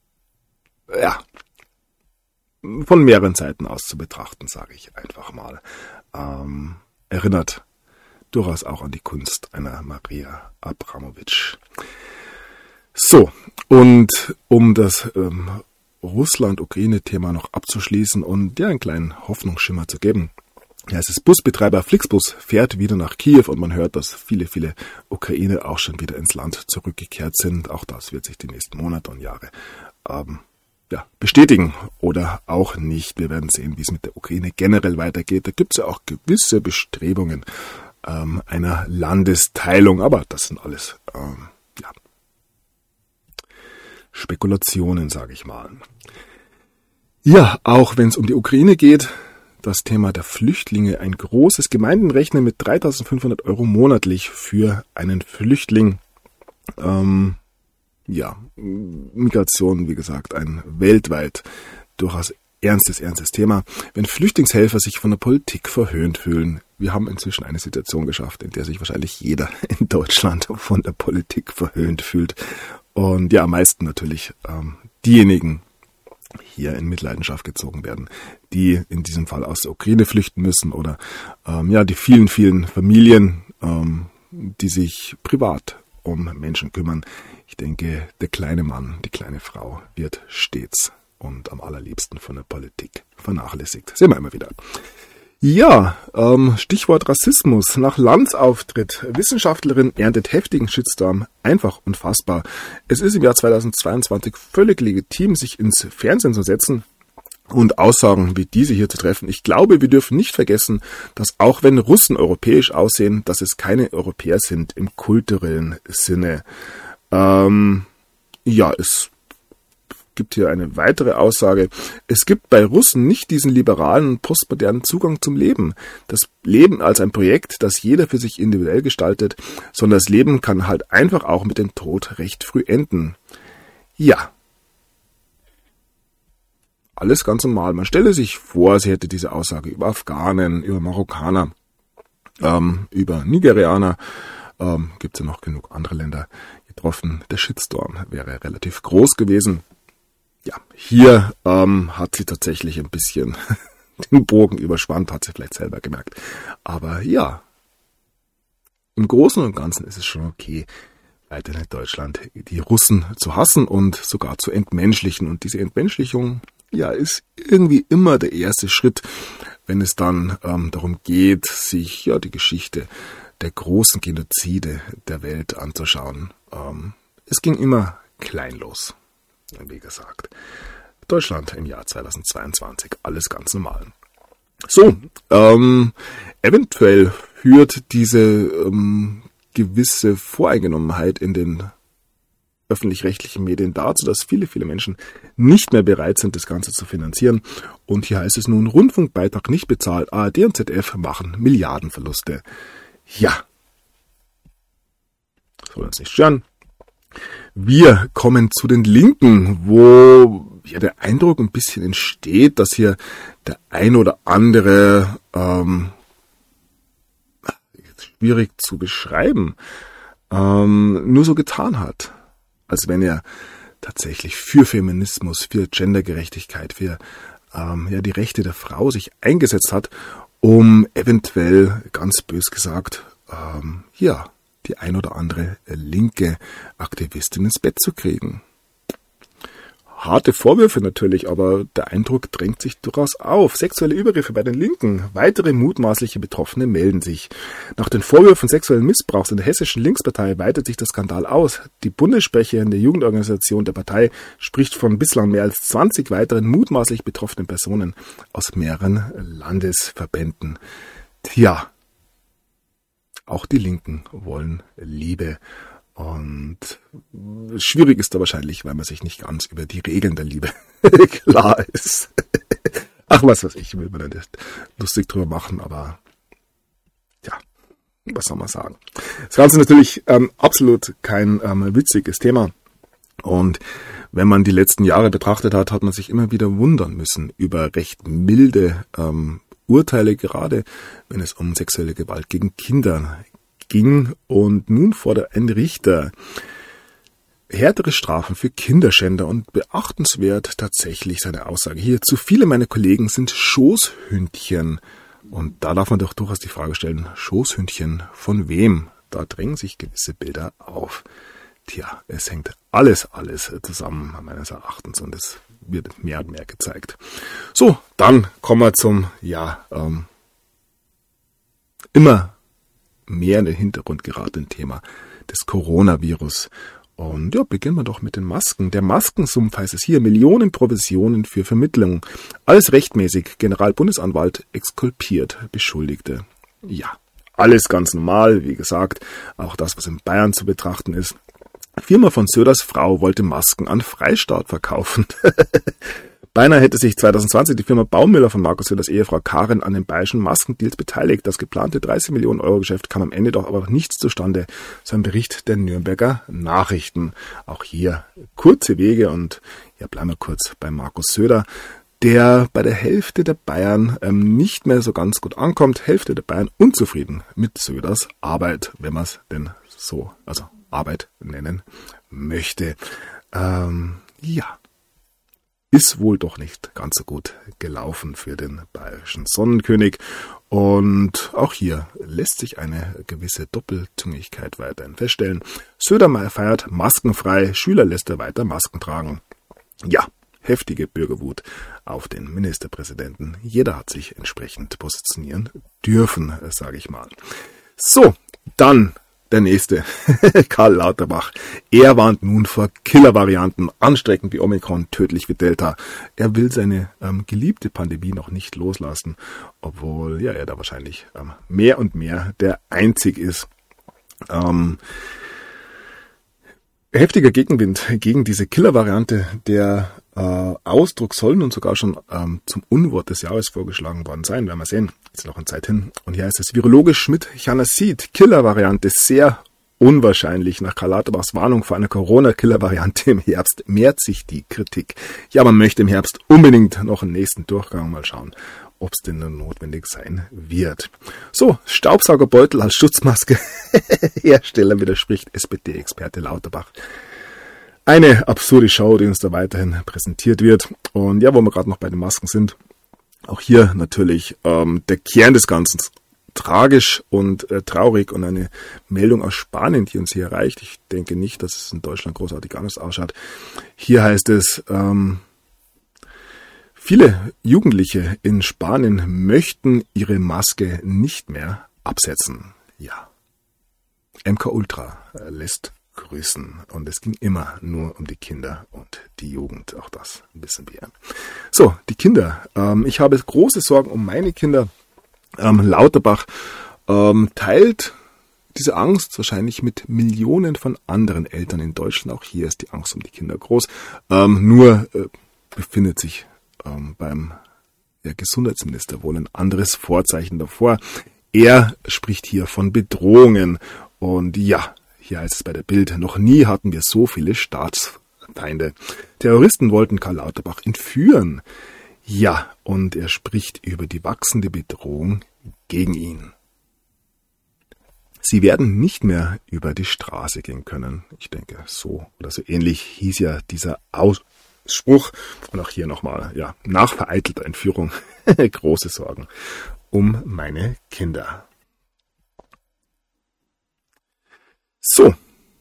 von mehreren Seiten aus zu betrachten, sage ich einfach mal. Erinnert durchaus auch an die Kunst einer Maria Abramowitsch. So, und um das Russland-Ukraine-Thema noch abzuschließen und einen kleinen Hoffnungsschimmer zu geben. Ja, es ist Busbetreiber Flixbus fährt wieder nach Kiew und man hört, dass viele, viele Ukrainer auch schon wieder ins Land zurückgekehrt sind. Auch das wird sich die nächsten Monate und Jahre bestätigen oder auch nicht. Wir werden sehen, wie es mit der Ukraine generell weitergeht. Da gibt es ja auch gewisse Bestrebungen einer Landesteilung, aber das sind alles Spekulationen, sage ich mal. Ja, auch wenn es um die Ukraine geht, das Thema der Flüchtlinge, ein großes. Gemeinden rechnen mit 3.500 € monatlich für einen Flüchtling. Migration, wie gesagt, ein weltweit durchaus ernstes Thema. Wenn Flüchtlingshelfer sich von der Politik verhöhnt fühlen, wir haben inzwischen eine Situation geschafft, in der sich wahrscheinlich jeder in Deutschland von der Politik verhöhnt fühlt. Und am meisten natürlich diejenigen hier in Mitleidenschaft gezogen werden, die in diesem Fall aus der Ukraine flüchten müssen oder die vielen, vielen Familien, die sich privat um Menschen kümmern. Ich denke, der kleine Mann, die kleine Frau wird stets und am allerliebsten von der Politik vernachlässigt. Sehen wir immer wieder. Ja, Stichwort Rassismus. Nach Lanz-Auftritt, Wissenschaftlerin erntet heftigen Shitstorm. Einfach unfassbar. Es ist im Jahr 2022 völlig legitim, sich ins Fernsehen zu setzen und Aussagen wie diese hier zu treffen. Ich glaube, wir dürfen nicht vergessen, dass auch wenn Russen europäisch aussehen, dass es keine Europäer sind im kulturellen Sinne. Es gibt hier eine weitere Aussage. Es gibt bei Russen nicht diesen liberalen, postmodernen Zugang zum Leben. Das Leben als ein Projekt, das jeder für sich individuell gestaltet, sondern das Leben kann halt einfach auch mit dem Tod recht früh enden. Ja. Alles ganz normal. Man stelle sich vor, sie hätte diese Aussage über Afghanen, über Marokkaner, über Nigerianer, gibt es ja noch genug andere Länder getroffen. Der Shitstorm wäre relativ groß gewesen. Ja, hier hat sie tatsächlich ein bisschen den Bogen überspannt, hat sie vielleicht selber gemerkt. Aber ja, im Großen und Ganzen ist es schon okay, weiter in Deutschland die Russen zu hassen und sogar zu entmenschlichen. Und diese Entmenschlichung, ja, ist irgendwie immer der erste Schritt, wenn es dann darum geht, sich ja die Geschichte der großen Genozide der Welt anzuschauen. Es ging immer klein los, wie gesagt. Deutschland im Jahr 2022, alles ganz normal. So, eventuell führt diese gewisse Voreingenommenheit in den öffentlich-rechtlichen Medien dazu, dass viele, viele Menschen nicht mehr bereit sind, das Ganze zu finanzieren. Und hier heißt es nun, Rundfunkbeitrag nicht bezahlt, ARD und ZDF machen Milliardenverluste. Ja, soll uns nicht stören. Wir kommen zu den Linken, wo ja der Eindruck ein bisschen entsteht, dass hier der ein oder andere, schwierig zu beschreiben, nur so getan hat, als wenn er tatsächlich für Feminismus, für Gendergerechtigkeit, für die Rechte der Frau sich eingesetzt hat, um eventuell, ganz bös gesagt, die ein oder andere linke Aktivistin ins Bett zu kriegen. Harte Vorwürfe natürlich, aber der Eindruck drängt sich durchaus auf. Sexuelle Übergriffe bei den Linken. Weitere mutmaßliche Betroffene melden sich. Nach den Vorwürfen sexuellen Missbrauchs in der hessischen Linkspartei weitet sich der Skandal aus. Die Bundessprecherin der Jugendorganisation der Partei spricht von bislang mehr als 20 weiteren mutmaßlich betroffenen Personen aus mehreren Landesverbänden. Tja, auch die Linken wollen Liebe. Und schwierig ist da wahrscheinlich, weil man sich nicht ganz über die Regeln der Liebe klar ist. Ach, was weiß ich, will man da nicht lustig drüber machen, aber ja, was soll man sagen. Das Ganze ist natürlich absolut kein witziges Thema. Und wenn man die letzten Jahre betrachtet hat, hat man sich immer wieder wundern müssen über recht milde Urteile, gerade wenn es um sexuelle Gewalt gegen Kinder ging. Und nun fordert ein Richter härtere Strafen für Kinderschänder und beachtenswert tatsächlich seine Aussage hier. Zu viele meiner Kollegen sind Schoßhündchen. Und da darf man doch durchaus die Frage stellen, Schoßhündchen von wem? Da drängen sich gewisse Bilder auf. Tja, es hängt alles zusammen meines Erachtens und es wird mehr und mehr gezeigt. So, dann kommen wir zum, immer mehr in den Hintergrund geratenen Thema des Coronavirus. Und ja, beginnen wir doch mit den Masken. Der Maskensumpf heißt es hier, Millionen Provisionen für Vermittlung. Alles rechtmäßig, Generalbundesanwalt exkulpiert Beschuldigte. Ja, alles ganz normal, wie gesagt, auch das, was in Bayern zu betrachten ist. Firma von Söders Frau wollte Masken an Freistaat verkaufen. Beinahe hätte sich 2020 die Firma Baumüller von Markus Söders Ehefrau Karin an den bayerischen Maskendeals beteiligt. Das geplante 30 Millionen Euro Geschäft kam am Ende doch aber nichts zustande, so ein Bericht der Nürnberger Nachrichten. Auch hier kurze Wege und ja, bleiben wir kurz bei Markus Söder, der bei der Hälfte der Bayern nicht mehr so ganz gut ankommt. Hälfte der Bayern unzufrieden mit Söders Arbeit, wenn man es denn so, also Arbeit nennen möchte. Ist wohl doch nicht ganz so gut gelaufen für den bayerischen Sonnenkönig. Und auch hier lässt sich eine gewisse Doppelzüngigkeit weiterhin feststellen. Söder feiert maskenfrei, Schüler lässt er weiter Masken tragen. Ja, heftige Bürgerwut auf den Ministerpräsidenten. Jeder hat sich entsprechend positionieren dürfen, sage ich mal. So, dann der nächste, Karl Lauterbach. Er warnt nun vor Killer-Varianten, ansteckend wie Omikron, tödlich wie Delta. Er will seine geliebte Pandemie noch nicht loslassen, obwohl er da wahrscheinlich mehr und mehr der Einzig ist. Heftiger Gegenwind gegen diese Killer-Variante, der Ausdruck soll nun sogar schon zum Unwort des Jahres vorgeschlagen worden sein. Werden wir sehen. Ist noch eine Zeit hin. Und hier heißt es, Virologe Schmidt-Chanasit, Killer-Variante sehr unwahrscheinlich. Nach Karl Lauterbachs Warnung vor einer Corona-Killer-Variante im Herbst mehrt sich die Kritik. Ja, man möchte im Herbst unbedingt noch einen nächsten Durchgang mal schauen, ob es denn nun notwendig sein wird. So, Staubsaugerbeutel als Schutzmaske. Hersteller widerspricht SPD-Experte Lauterbach. Eine absurde Show, die uns da weiterhin präsentiert wird. Und ja, wo wir gerade noch bei den Masken sind, auch hier natürlich der Kern des Ganzen. Tragisch und traurig und eine Meldung aus Spanien, die uns hier erreicht. Ich denke nicht, dass es in Deutschland großartig anders ausschaut. Hier heißt es, viele Jugendliche in Spanien möchten ihre Maske nicht mehr absetzen. Ja, MK Ultra lässt grüßen. Und es ging immer nur um die Kinder und die Jugend. Auch das wissen wir. So, die Kinder. Ich habe große Sorgen um meine Kinder. Lauterbach teilt diese Angst wahrscheinlich mit Millionen von anderen Eltern in Deutschland. Auch hier ist die Angst um die Kinder groß. Nur befindet sich beim Gesundheitsminister wohl ein anderes Vorzeichen davor. Er spricht hier von Bedrohungen. Und ja, hier heißt es bei der Bild, noch nie hatten wir so viele Staatsfeinde. Terroristen wollten Karl Lauterbach entführen. Ja, und er spricht über die wachsende Bedrohung gegen ihn. Sie werden nicht mehr über die Straße gehen können. Ich denke, so oder so ähnlich hieß ja dieser Ausspruch. Und auch hier nochmal, nach vereitelter Entführung große Sorgen um meine Kinder. So,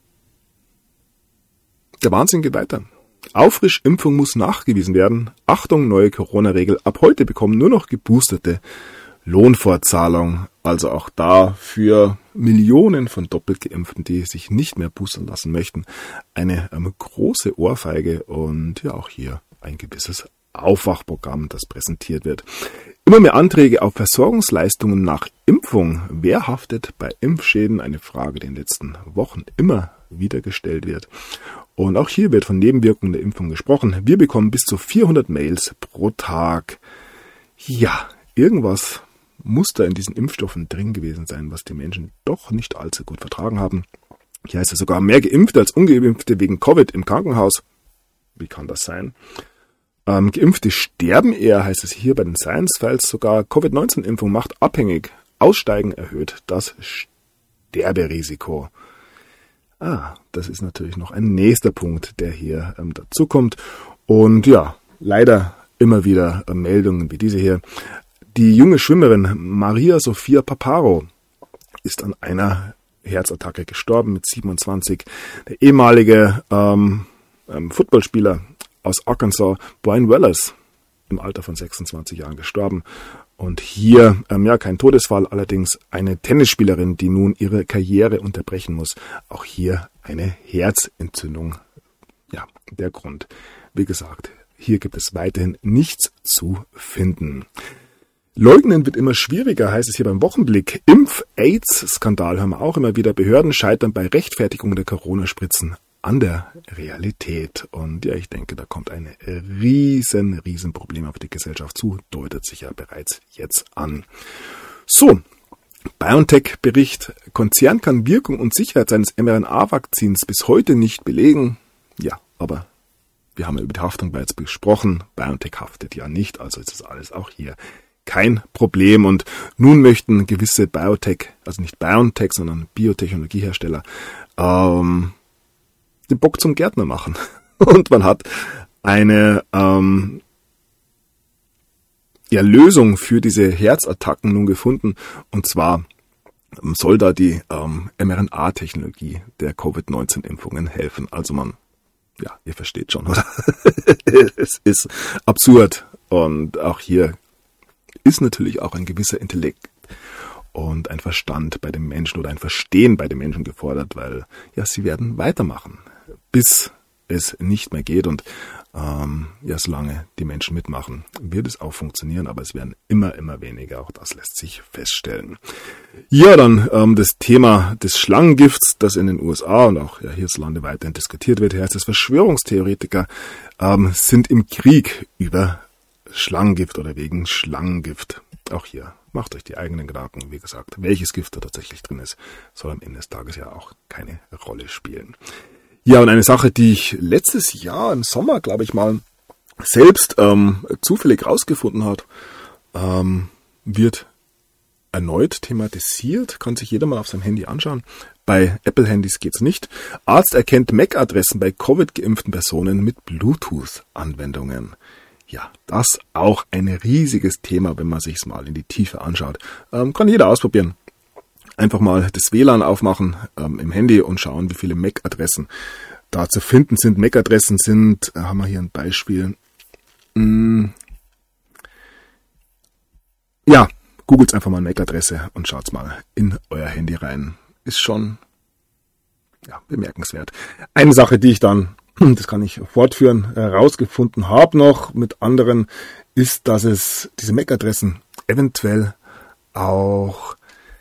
der Wahnsinn geht weiter. Auffrischimpfung muss nachgewiesen werden. Achtung, neue Corona-Regel. Ab heute bekommen nur noch Geboosterte Lohnfortzahlung. Also auch da für Millionen von doppelt Geimpften, die sich nicht mehr boostern lassen möchten, eine große Ohrfeige und ja auch hier ein gewisses Aufwachprogramm, das präsentiert wird. Immer mehr Anträge auf Versorgungsleistungen nach Impfung. Wer haftet bei Impfschäden? Eine Frage, die in den letzten Wochen immer wieder gestellt wird. Und auch hier wird von Nebenwirkungen der Impfung gesprochen. Wir bekommen bis zu 400 Mails pro Tag. Ja, irgendwas muss da in diesen Impfstoffen drin gewesen sein, was die Menschen doch nicht allzu gut vertragen haben. Hier heißt es sogar mehr Geimpfte als Ungeimpfte wegen Covid im Krankenhaus. Wie kann das sein? Geimpfte sterben eher, heißt es hier bei den Science Files sogar. Covid-19-Impfung macht abhängig. Aussteigen erhöht das Sterberisiko. Das ist natürlich noch ein nächster Punkt, der hier dazu kommt. Und ja, leider immer wieder Meldungen wie diese hier. Die junge Schwimmerin Maria Sophia Paparo ist an einer Herzattacke gestorben mit 27. Der ehemalige Footballspieler aus Arkansas, Brian Wallace, im Alter von 26 Jahren gestorben. Und hier, kein Todesfall, allerdings eine Tennisspielerin, die nun ihre Karriere unterbrechen muss. Auch hier eine Herzentzündung. Ja, der Grund. Wie gesagt, hier gibt es weiterhin nichts zu finden. Leugnen wird immer schwieriger, heißt es hier beim Wochenblick. Impf-AIDS-Skandal hören wir auch immer wieder. Behörden scheitern bei Rechtfertigung der Corona-Spritzen an der Realität. Und ja, ich denke, da kommt ein riesen Problem auf die Gesellschaft zu. Deutet sich ja bereits jetzt an. So, BioNTech-Bericht. Konzern kann Wirkung und Sicherheit seines mRNA-Vakzins bis heute nicht belegen. Ja, aber wir haben ja über die Haftung bereits gesprochen. BioNTech haftet ja nicht, also ist das alles auch hier kein Problem. Und nun möchten gewisse Biotech, also nicht BioNTech, sondern Biotechnologiehersteller, den Bock zum Gärtner machen. Und man hat eine Lösung für diese Herzattacken nun gefunden. Und zwar soll da die mRNA-Technologie der Covid-19-Impfungen helfen. Also ihr versteht schon, oder? Es ist absurd. Und auch hier ist natürlich auch ein gewisser Intellekt und ein Verstand bei den Menschen oder ein Verstehen bei den Menschen gefordert, weil ja, sie werden weitermachen, bis es nicht mehr geht und solange die Menschen mitmachen, wird es auch funktionieren, aber es werden immer weniger, auch das lässt sich feststellen. Ja, dann das Thema des Schlangengifts, das in den USA und auch hierzulande weiterhin diskutiert wird, heißt es, Verschwörungstheoretiker sind im Krieg über Schlangengift oder wegen Schlangengift. Auch hier macht euch die eigenen Gedanken, wie gesagt, welches Gift da tatsächlich drin ist, soll am Ende des Tages ja auch keine Rolle spielen. Ja, und eine Sache, die ich letztes Jahr im Sommer, glaube ich mal, selbst zufällig rausgefunden hat, wird erneut thematisiert, kann sich jeder mal auf seinem Handy anschauen. Bei Apple-Handys geht's nicht. Arzt erkennt MAC-Adressen bei Covid-geimpften Personen mit Bluetooth-Anwendungen. Ja, das auch ein riesiges Thema, wenn man sich's mal in die Tiefe anschaut. Kann jeder ausprobieren. Einfach mal das WLAN aufmachen im Handy und schauen, wie viele MAC-Adressen da zu finden sind. MAC-Adressen sind, haben wir hier ein Beispiel. Ja, googelt einfach mal MAC-Adresse und schaut's mal in euer Handy rein. Ist schon bemerkenswert. Eine Sache, die ich dann, das kann ich fortführen, herausgefunden habe noch mit anderen, ist, dass es diese MAC-Adressen eventuell auch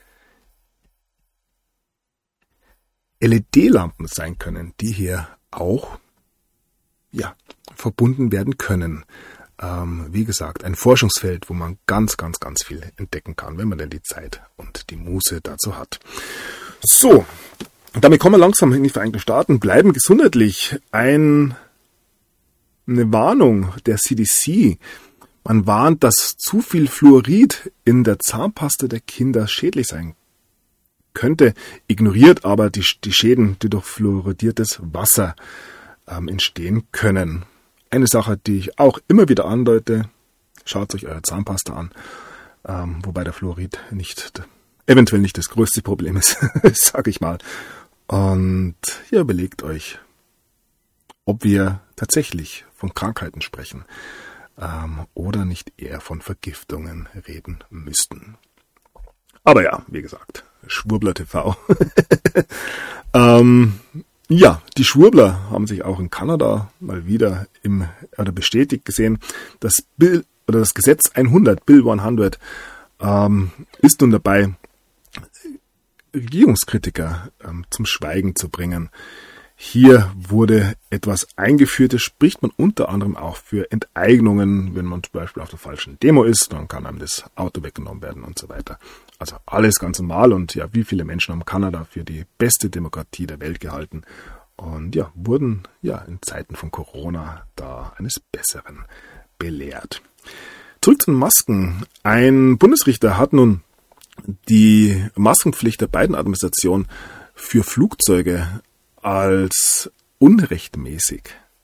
LED-Lampen sein können, die hier auch verbunden werden können. Wie gesagt, ein Forschungsfeld, wo man ganz viel entdecken kann, wenn man denn die Zeit und die Muße dazu hat. So, damit kommen wir langsam in die Vereinigten Staaten, bleiben gesundheitlich. Eine Warnung der CDC. Man warnt, dass zu viel Fluorid in der Zahnpasta der Kinder schädlich sein könnte, ignoriert aber die Schäden, die durch fluoridiertes Wasser entstehen können. Eine Sache, die ich auch immer wieder andeute, schaut euch eure Zahnpasta an, wobei der Fluorid eventuell nicht das größte Problem ist, sage ich mal. Und ihr überlegt euch, ob wir tatsächlich von Krankheiten sprechen oder nicht eher von Vergiftungen reden müssten. Aber ja, wie gesagt, Schwurbler TV. Die Schwurbler haben sich auch in Kanada mal wieder bestätigt gesehen. Das Gesetz 100, Bill 100, ist nun dabei, Regierungskritiker zum Schweigen zu bringen. Hier wurde etwas eingeführt, das spricht man unter anderem auch für Enteignungen, wenn man zum Beispiel auf der falschen Demo ist, dann kann einem das Auto weggenommen werden und so weiter. Also alles ganz normal und ja, wie viele Menschen haben Kanada für die beste Demokratie der Welt gehalten und ja, wurden in Zeiten von Corona da eines Besseren belehrt. Zurück zu den Masken. Ein Bundesrichter hat nun die Maskenpflicht der Biden-Administration für Flugzeuge als unrechtmäßig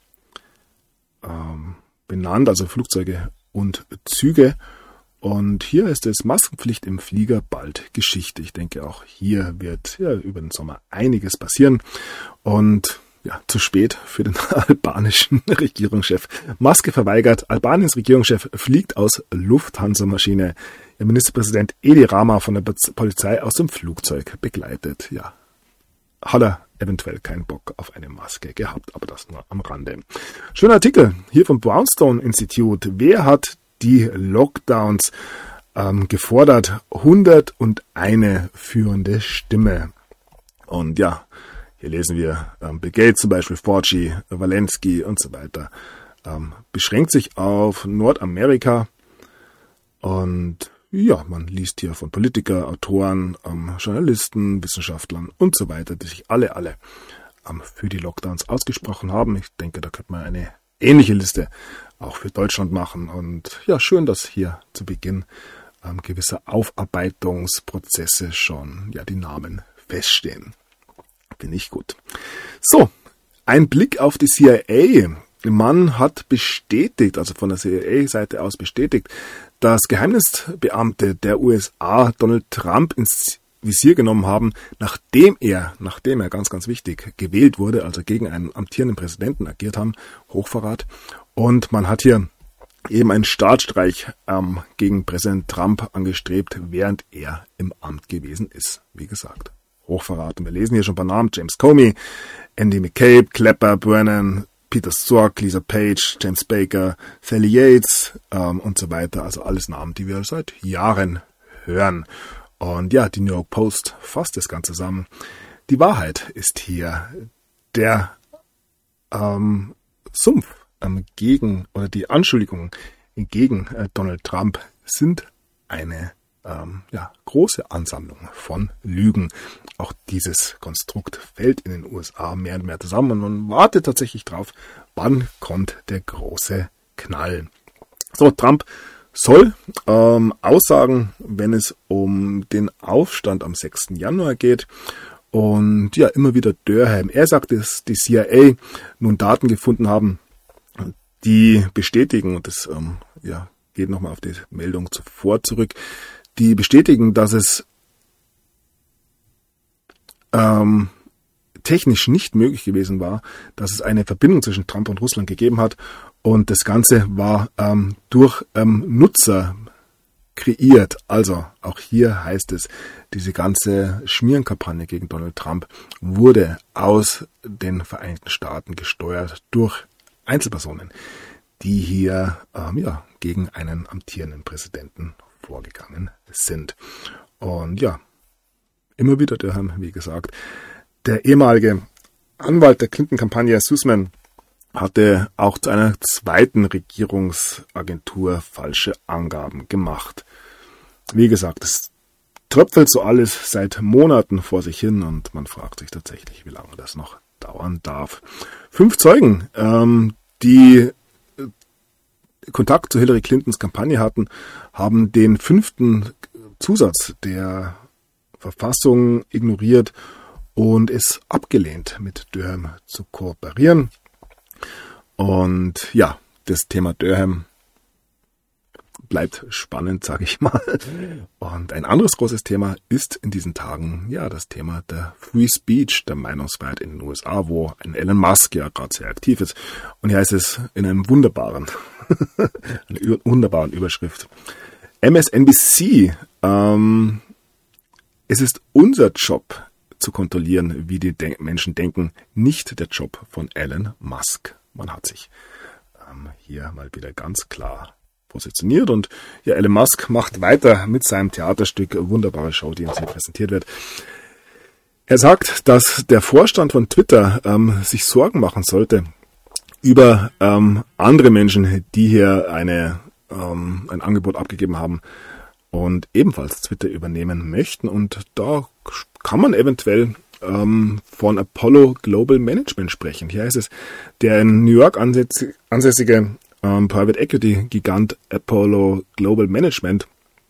benannt, also Flugzeuge und Züge. Und hier ist es Maskenpflicht im Flieger bald Geschichte. Ich denke, auch hier wird über den Sommer einiges passieren. Und zu spät für den albanischen Regierungschef. Maske verweigert. Albaniens Regierungschef fliegt aus Lufthansa-Maschine. Der Ministerpräsident Edi Rama von der Polizei aus dem Flugzeug begleitet. Ja, hat er eventuell keinen Bock auf eine Maske gehabt, aber das nur am Rande. Schöner Artikel hier vom Brownstone Institute. Wer hat die Lockdowns gefordert? 101 führende Stimme. Und ja, hier lesen wir Bill Gates zum Beispiel, Fauci, Walensky und so weiter. Beschränkt sich auf Nordamerika und ja, man liest hier von Politiker, Autoren, Journalisten, Wissenschaftlern und so weiter, die sich alle für die Lockdowns ausgesprochen haben. Ich denke, da könnte man eine ähnliche Liste auch für Deutschland machen. Und ja, schön, dass hier zu Beginn gewisser Aufarbeitungsprozesse schon die Namen feststehen. Finde ich gut. So, ein Blick auf die CIA. Man hat bestätigt, also von der CIA-Seite aus bestätigt, dass Geheimdienstbeamte der USA Donald Trump ins Visier genommen haben, nachdem er ganz wichtig gewählt wurde, also gegen einen amtierenden Präsidenten agiert haben, Hochverrat. Und man hat hier eben einen Staatsstreich gegen Präsident Trump angestrebt, während er im Amt gewesen ist. Wie gesagt, Hochverrat. Und wir lesen hier schon ein paar Namen. James Comey, Andy McCabe, Clapper, Brennan, Peter Strzok, Lisa Page, James Baker, Sally Yates und so weiter. Also alles Namen, die wir seit Jahren hören. Und ja, die New York Post fasst das Ganze zusammen. Die Wahrheit ist hier der Sumpf gegen, oder die Anschuldigungen gegen Donald Trump sind eine große Ansammlung von Lügen. Auch dieses Konstrukt fällt in den USA mehr und mehr zusammen und man wartet tatsächlich drauf, wann kommt der große Knall. So, Trump soll aussagen, wenn es um den Aufstand am 6. Januar geht. Und ja, immer wieder Durham. Er sagt, dass die CIA nun Daten gefunden haben, die bestätigen, und das geht nochmal auf die Meldung zuvor zurück, die bestätigen, dass es technisch nicht möglich gewesen war, dass es eine Verbindung zwischen Trump und Russland gegeben hat. Und das Ganze war durch Nutzer kreiert. Also auch hier heißt es, diese ganze Schmierenkampagne gegen Donald Trump wurde aus den Vereinigten Staaten gesteuert durch Einzelpersonen, die hier gegen einen amtierenden Präsidenten vorgegangen sind. Und ja, immer wieder Durham, wie gesagt, der ehemalige Anwalt der Clinton-Kampagne, Sussman, hatte auch zu einer zweiten Regierungsagentur falsche Angaben gemacht. Wie gesagt, es tröpfelt so alles seit Monaten vor sich hin und man fragt sich tatsächlich, wie lange das noch dauern darf. 5 Zeugen, die Kontakt zu Hillary Clintons Kampagne hatten, haben den 5. Zusatz der Verfassung ignoriert und es abgelehnt, mit Durham zu kooperieren. Und ja, das Thema Durham bleibt spannend, sage ich mal. Und ein anderes großes Thema ist in diesen Tagen das Thema der Free Speech, der Meinungsfreiheit in den USA, wo ein Elon Musk ja gerade sehr aktiv ist. Und hier heißt es in einer wunderbaren Überschrift: MSNBC, es ist unser Job zu kontrollieren, wie die Menschen denken, nicht der Job von Elon Musk. Man hat sich hier mal wieder ganz klar positioniert und ja, Elon Musk macht weiter mit seinem Theaterstück, wunderbare Show, die uns hier präsentiert wird. Er sagt, dass der Vorstand von Twitter sich Sorgen machen sollte über andere Menschen, die hier ein Angebot abgegeben haben und ebenfalls Twitter übernehmen möchten. Und da kann man eventuell von Apollo Global Management sprechen. Hier heißt es, der in New York ansässige Private Equity Gigant Apollo Global Management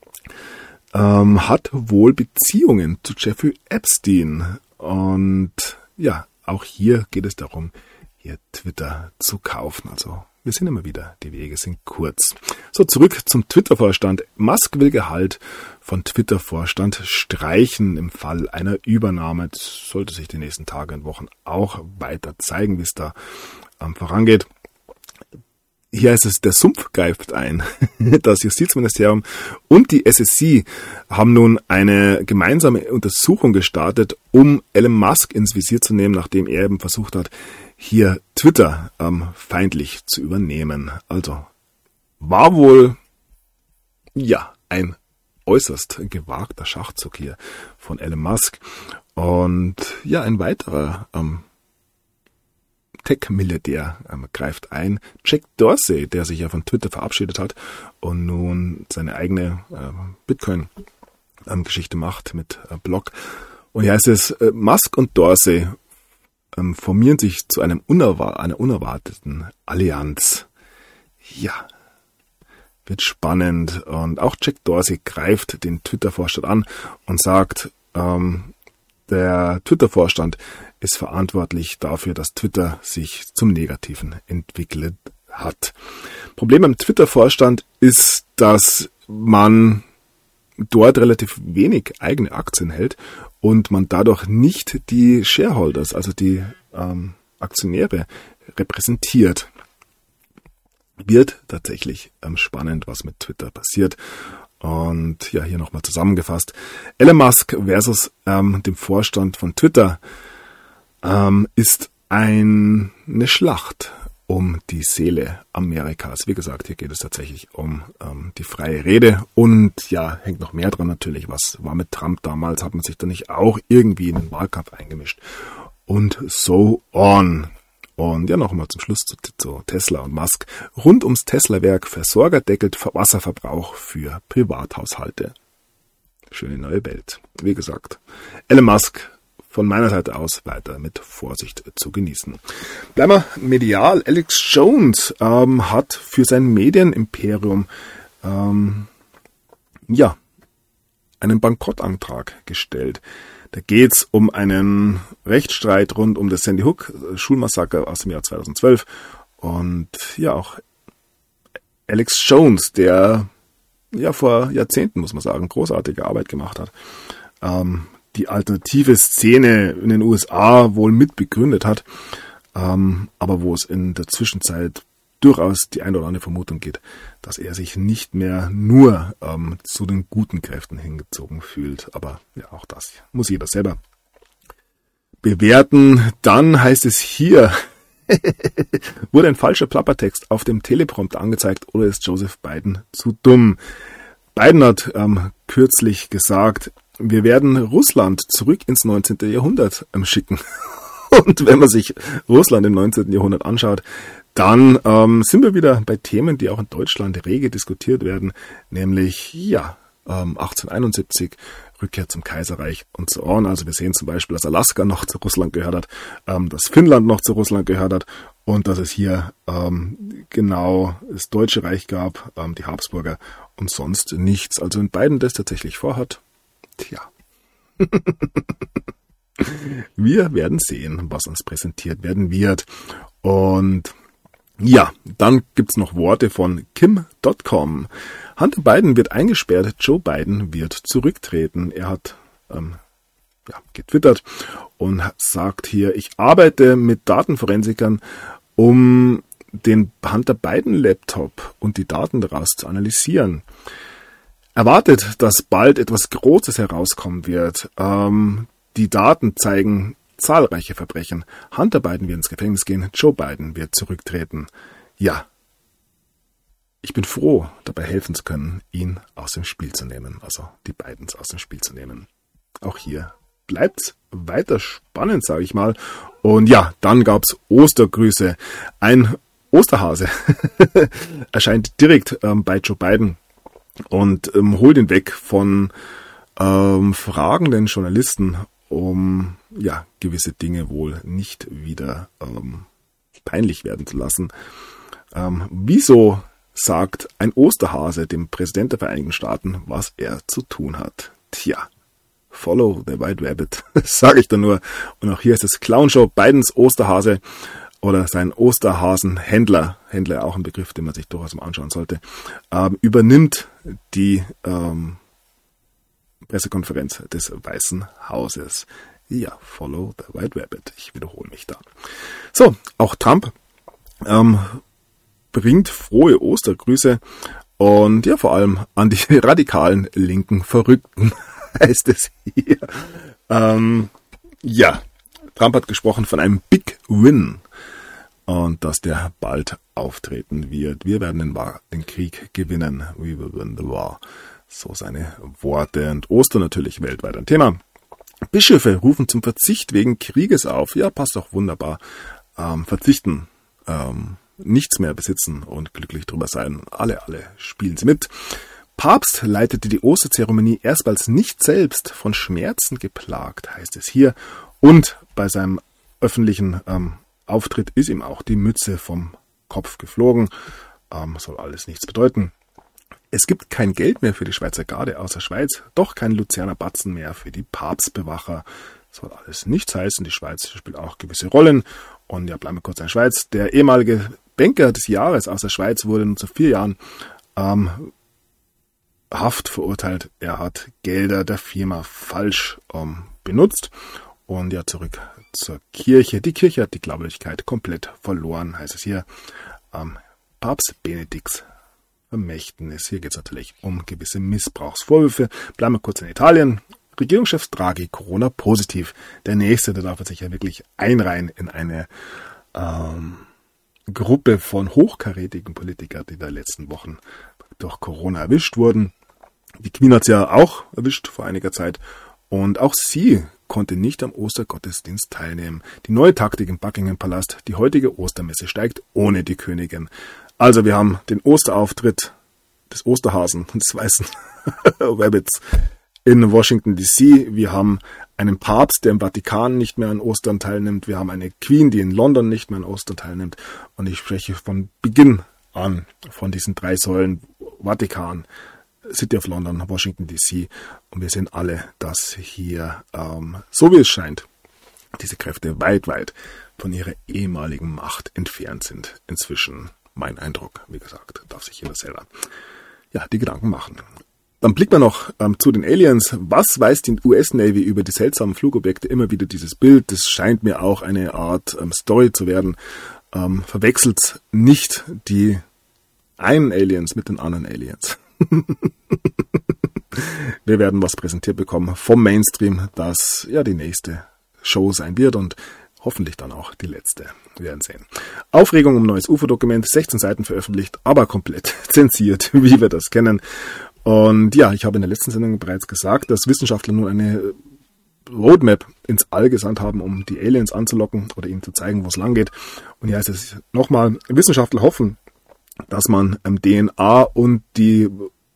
hat wohl Beziehungen zu Jeffrey Epstein. Und ja, auch hier geht es darum, hier Twitter zu kaufen. Also wir sehen immer wieder, die Wege sind kurz. So, zurück zum Twitter-Vorstand. Musk will Gehalt von Twitter-Vorstand streichen im Fall einer Übernahme. Das sollte sich die nächsten Tage und Wochen auch weiter zeigen, wie es da vorangeht. Hier heißt es, der Sumpf greift ein. Das Justizministerium und die SEC haben nun eine gemeinsame Untersuchung gestartet, um Elon Musk ins Visier zu nehmen, nachdem er eben versucht hat, hier Twitter feindlich zu übernehmen. Also war wohl ein äußerst gewagter Schachzug hier von Elon Musk. Und ja, ein weiterer Tech-Milliardär greift ein. Jack Dorsey, der sich ja von Twitter verabschiedet hat und nun seine eigene Bitcoin-Geschichte macht mit Blog. Und hier heißt es, Musk und Dorsey formieren sich zu einer unerwarteten Allianz. Ja, wird spannend. Und auch Jack Dorsey greift den Twitter-Vorstand an und sagt, der Twitter-Vorstand ist verantwortlich dafür, dass Twitter sich zum Negativen entwickelt hat. Problem beim Twitter-Vorstand ist, dass man dort relativ wenig eigene Aktien hält und man dadurch nicht die Shareholders, also die Aktionäre, repräsentiert. Wird tatsächlich spannend, was mit Twitter passiert. Und ja, hier nochmal zusammengefasst. Elon Musk versus dem Vorstand von Twitter ist eine Schlacht um die Seele Amerikas. Wie gesagt, hier geht es tatsächlich um die freie Rede und ja, hängt noch mehr dran natürlich. Was war mit Trump damals? Hat man sich da nicht auch irgendwie in den Wahlkampf eingemischt? Und so on. Und ja, nochmal zum Schluss zu Tesla und Musk. Rund ums Tesla-Werk, Versorger deckelt Wasserverbrauch für Privathaushalte. Schöne neue Welt. Wie gesagt, Elon Musk von meiner Seite aus weiter mit Vorsicht zu genießen. Bleiben wir medial. Alex Jones hat für sein Medienimperium einen Bankrottantrag gestellt. Da geht es um einen Rechtsstreit rund um das Sandy Hook Schulmassaker aus dem Jahr 2012. Und ja, auch Alex Jones, der ja vor Jahrzehnten, muss man sagen, großartige Arbeit gemacht hat, die alternative Szene in den USA wohl mitbegründet hat, aber wo es in der Zwischenzeit durchaus die eine oder andere Vermutung geht, dass er sich nicht mehr nur zu den guten Kräften hingezogen fühlt. Aber ja, auch das muss jeder selber bewerten. Dann heißt es hier, wurde ein falscher Plappertext auf dem Teleprompter angezeigt oder ist Joseph Biden zu dumm? Biden hat kürzlich gesagt, wir werden Russland zurück ins 19. Jahrhundert schicken. Und wenn man sich Russland im 19. Jahrhundert anschaut, dann sind wir wieder bei Themen, die auch in Deutschland rege diskutiert werden, nämlich 1871, Rückkehr zum Kaiserreich und so on. Also wir sehen zum Beispiel, dass Alaska noch zu Russland gehört hat, dass Finnland noch zu Russland gehört hat und dass es hier genau das Deutsche Reich gab, die Habsburger und sonst nichts. Also wenn Biden das tatsächlich vorhat, tja. Wir werden sehen, was uns präsentiert werden wird. Und ja, dann gibt's noch Worte von Kim.com. Hunter Biden wird eingesperrt, Joe Biden wird zurücktreten. Er hat getwittert und sagt hier, ich arbeite mit Datenforensikern, um den Hunter Biden Laptop und die Daten daraus zu analysieren. Erwartet, dass bald etwas Großes herauskommen wird. Die Daten zeigen zahlreiche Verbrechen. Hunter Biden wird ins Gefängnis gehen, Joe Biden wird zurücktreten. Ja, ich bin froh, dabei helfen zu können, ihn aus dem Spiel zu nehmen, also die Bidens aus dem Spiel zu nehmen. Auch hier bleibt's weiter spannend, sage ich mal. Und ja, dann gab's Ostergrüße. Ein Osterhase erscheint direkt bei Joe Biden und holt ihn weg von fragenden Journalisten, um gewisse Dinge wohl nicht wieder peinlich werden zu lassen. Wieso sagt ein Osterhase dem Präsident der Vereinigten Staaten, was er zu tun hat? Tja, follow the white rabbit, sage ich da nur. Und auch hier ist es Clownshow, Bidens Osterhase oder sein Osterhasenhändler, Händler auch ein Begriff, den man sich durchaus mal anschauen sollte, übernimmt die Pressekonferenz des Weißen Hauses. Ja, follow the white rabbit. Ich wiederhole mich da. So, auch Trump bringt frohe Ostergrüße und ja, vor allem an die radikalen linken Verrückten heißt es hier. Trump hat gesprochen von einem Big Win und dass der bald auftreten wird. Wir werden den Krieg gewinnen. We will win the war. So seine Worte. Und Ostern natürlich weltweit ein Thema. Bischöfe rufen zum Verzicht wegen Krieges auf. Ja, passt auch wunderbar. Verzichten, nichts mehr besitzen und glücklich drüber sein. Alle spielen sie mit. Papst leitete die Osterzeremonie erstmals nicht selbst, von Schmerzen geplagt, heißt es hier. Und bei seinem öffentlichen Auftritt ist ihm auch die Mütze vom Kopf geflogen. Soll alles nichts bedeuten. Es gibt kein Geld mehr für die Schweizer Garde aus der Schweiz, doch kein Luzerner Batzen mehr für die Papstbewacher. Soll alles nichts heißen, die Schweiz spielt auch gewisse Rollen. Und ja, bleiben wir kurz in der Schweiz. Der ehemalige Banker des Jahres aus der Schweiz wurde nun zu 4 Jahren Haft verurteilt. Er hat Gelder der Firma falsch benutzt. Und ja, zurück zur Kirche. Die Kirche hat die Glaubwürdigkeit komplett verloren, heißt es hier. Papst Benedikts Vermächtnis. Hier geht es natürlich um gewisse Missbrauchsvorwürfe. Bleiben wir kurz in Italien. Regierungschef Draghi, Corona positiv. Der nächste, der darf sich ja wirklich einreihen in eine Gruppe von hochkarätigen Politikern, die in den letzten Wochen durch Corona erwischt wurden. Die Queen hat es ja auch erwischt vor einiger Zeit. Und auch sie konnte nicht am Ostergottesdienst teilnehmen. Die neue Taktik im Buckingham Palast, die heutige Ostermesse steigt ohne die Königin. Also wir haben den Osterauftritt des Osterhasen, des weißen Rabbits in Washington DC. Wir haben einen Papst, der im Vatikan nicht mehr an Ostern teilnimmt. Wir haben eine Queen, die in London nicht mehr an Ostern teilnimmt. Und ich spreche von Beginn an von diesen 3 Säulen: Vatikan, City of London, Washington DC, und wir sehen alle, dass hier, so wie es scheint, diese Kräfte weit, weit von ihrer ehemaligen Macht entfernt sind. Inzwischen mein Eindruck, wie gesagt, darf sich jeder selber die Gedanken machen. Dann blicken wir noch zu den Aliens. Was weiß die US-Navy über die seltsamen Flugobjekte? Immer wieder dieses Bild, das scheint mir auch eine Art Story zu werden. Verwechselt nicht die einen Aliens mit den anderen Aliens. Wir werden was präsentiert bekommen vom Mainstream, das die nächste Show sein wird und hoffentlich dann auch die letzte. Wir werden sehen. Aufregung um neues UFO-Dokument, 16 Seiten veröffentlicht, aber komplett zensiert, wie wir das kennen. Und ich habe in der letzten Sendung bereits gesagt, dass Wissenschaftler nun eine Roadmap ins All gesandt haben, um die Aliens anzulocken oder ihnen zu zeigen, wo es lang geht. Und hier heißt es nochmal, Wissenschaftler hoffen, dass man DNA und die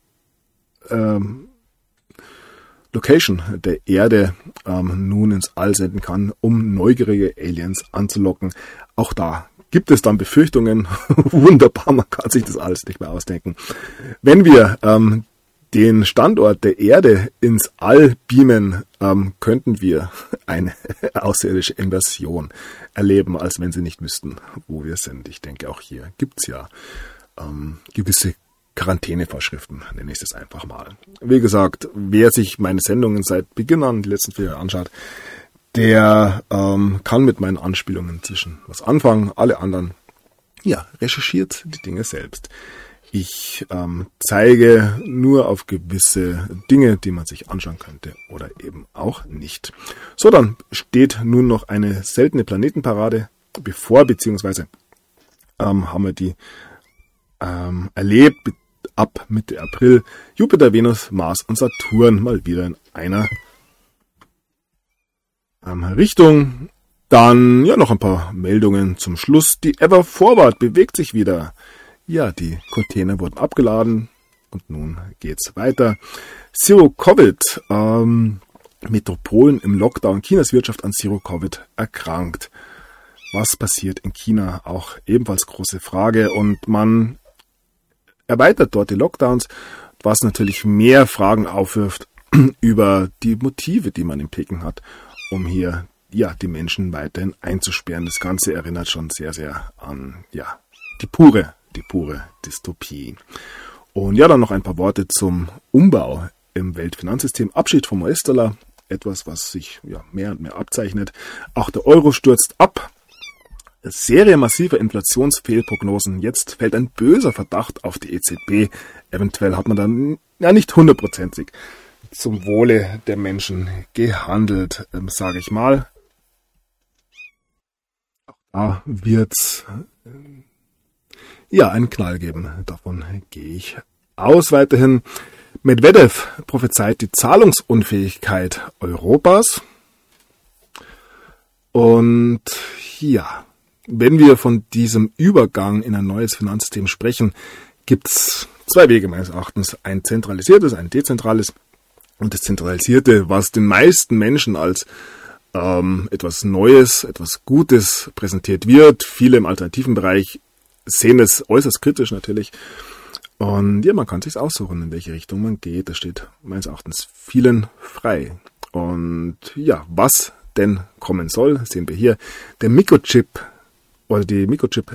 Location der Erde nun ins All senden kann, um neugierige Aliens anzulocken. Auch da gibt es dann Befürchtungen. Wunderbar, man kann sich das alles nicht mehr ausdenken. Wenn wir den Standort der Erde ins All beamen, könnten wir eine außerirdische Invasion erleben, als wenn sie nicht wüssten, wo wir sind. Ich denke, auch hier gibt's ja gewisse Quarantänevorschriften, nenne ich es einfach mal. Wie gesagt, wer sich meine Sendungen seit Beginn an, die letzten 4 Jahre anschaut, der kann mit meinen Anspielungen inzwischen was anfangen. Alle anderen, recherchiert die Dinge selbst. Ich zeige nur auf gewisse Dinge, die man sich anschauen könnte oder eben auch nicht. So, dann steht nun noch eine seltene Planetenparade bevor, beziehungsweise haben wir die erlebt ab Mitte April. Jupiter, Venus, Mars und Saturn mal wieder in einer Richtung. Dann noch ein paar Meldungen zum Schluss. Die Ever Forward bewegt sich wieder. Ja, die Container wurden abgeladen und nun geht's weiter. Zero Covid. Metropolen im Lockdown. Chinas Wirtschaft an Zero Covid erkrankt. Was passiert in China? Auch ebenfalls große Frage. Und man erweitert dort die Lockdowns, was natürlich mehr Fragen aufwirft über die Motive, die man in Peking hat, um hier die Menschen weiterhin einzusperren. Das Ganze erinnert schon sehr, sehr an die pure Dystopie. Und dann noch ein paar Worte zum Umbau im Weltfinanzsystem. Abschied vom US-Dollar, etwas, was sich mehr und mehr abzeichnet. Auch der Euro stürzt ab. Serie massiver Inflationsfehlprognosen. Jetzt fällt ein böser Verdacht auf die EZB. Eventuell hat man dann nicht 100%ig zum Wohle der Menschen gehandelt, sage ich mal. Da wird's einen Knall geben. Davon gehe ich aus. Weiterhin Medvedev prophezeit die Zahlungsunfähigkeit Europas. Und wenn wir von diesem Übergang in ein neues Finanzsystem sprechen, gibt's 2 Wege meines Erachtens. Ein zentralisiertes, ein dezentrales. Und das Zentralisierte, was den meisten Menschen als etwas Neues, etwas Gutes präsentiert wird. Viele im alternativen Bereich sehen es äußerst kritisch natürlich. Und man kann sich aussuchen, in welche Richtung man geht. Das steht meines Erachtens vielen frei. Und was denn kommen soll, sehen wir hier. Der Mikrochip oder die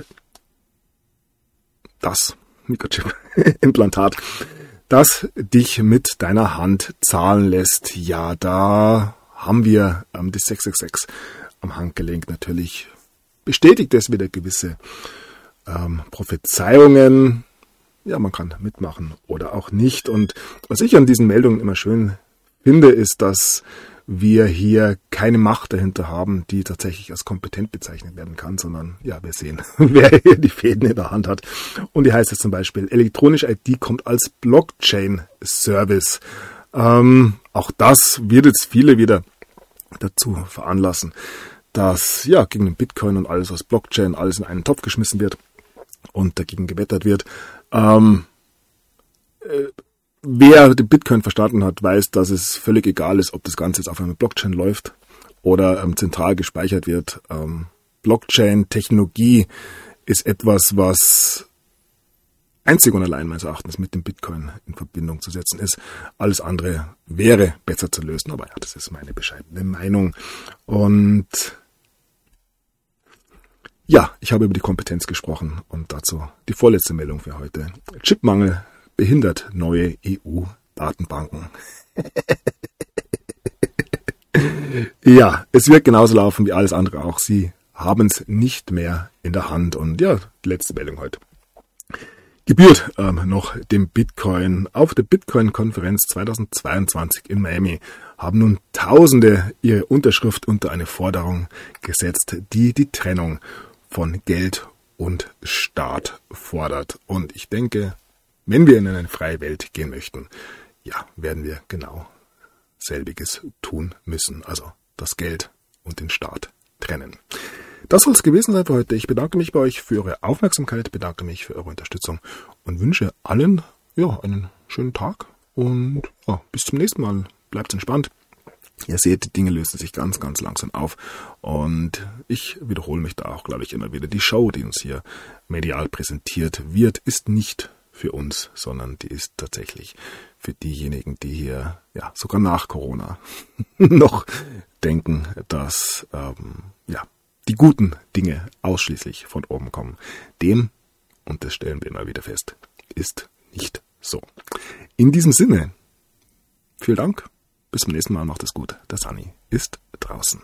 das Mikrochip-Implantat, das dich mit deiner Hand zahlen lässt. Ja, da haben wir die 666 am Handgelenk natürlich. Bestätigt es wieder gewisse Prophezeiungen. Ja, man kann mitmachen oder auch nicht. Und was ich an diesen Meldungen immer schön finde, ist, dass wir hier keine Macht dahinter haben, die tatsächlich als kompetent bezeichnet werden kann, sondern ja, wir sehen, wer hier die Fäden in der Hand hat. Und die heißt jetzt zum Beispiel, elektronische ID kommt als Blockchain-Service. Auch das wird jetzt viele wieder dazu veranlassen, dass ja gegen den Bitcoin und alles, was Blockchain, alles in einen Topf geschmissen wird und dagegen gewettert wird. Wer den Bitcoin verstanden hat, weiß, dass es völlig egal ist, ob das Ganze jetzt auf einer Blockchain läuft oder zentral gespeichert wird. Blockchain-Technologie ist etwas, was einzig und allein meines Erachtens mit dem Bitcoin in Verbindung zu setzen ist. Alles andere wäre besser zu lösen, aber ja, das ist meine bescheidene Meinung. Und ja, ich habe über die Kompetenz gesprochen und dazu die vorletzte Meldung für heute. Chipmangel behindert neue EU-Datenbanken. Ja, es wird genauso laufen wie alles andere auch. Sie haben es nicht mehr in der Hand. Und ja, die letzte Meldung heute. Gebührt noch dem Bitcoin. Auf der Bitcoin-Konferenz 2022 in Miami haben nun Tausende ihre Unterschrift unter eine Forderung gesetzt, die die Trennung von Geld und Staat fordert. Und ich denke, wenn wir in eine freie Welt gehen möchten, ja, werden wir genau selbiges tun müssen. Also das Geld und den Staat trennen. Das soll es gewesen sein für heute. Ich bedanke mich bei euch für eure Aufmerksamkeit, bedanke mich für eure Unterstützung und wünsche allen ja, einen schönen Tag und ja, bis zum nächsten Mal. Bleibt entspannt. Ihr seht, die Dinge lösen sich ganz, ganz langsam auf und ich wiederhole mich da auch, glaube ich, immer wieder. Die Show, die uns hier medial präsentiert wird, ist nicht für uns, sondern die ist tatsächlich für diejenigen, die hier ja sogar nach Corona noch denken, dass die guten Dinge ausschließlich von oben kommen. Dem, und das stellen wir immer wieder fest, ist nicht so. In diesem Sinne, vielen Dank, bis zum nächsten Mal, macht es gut. Der Sunny ist draußen.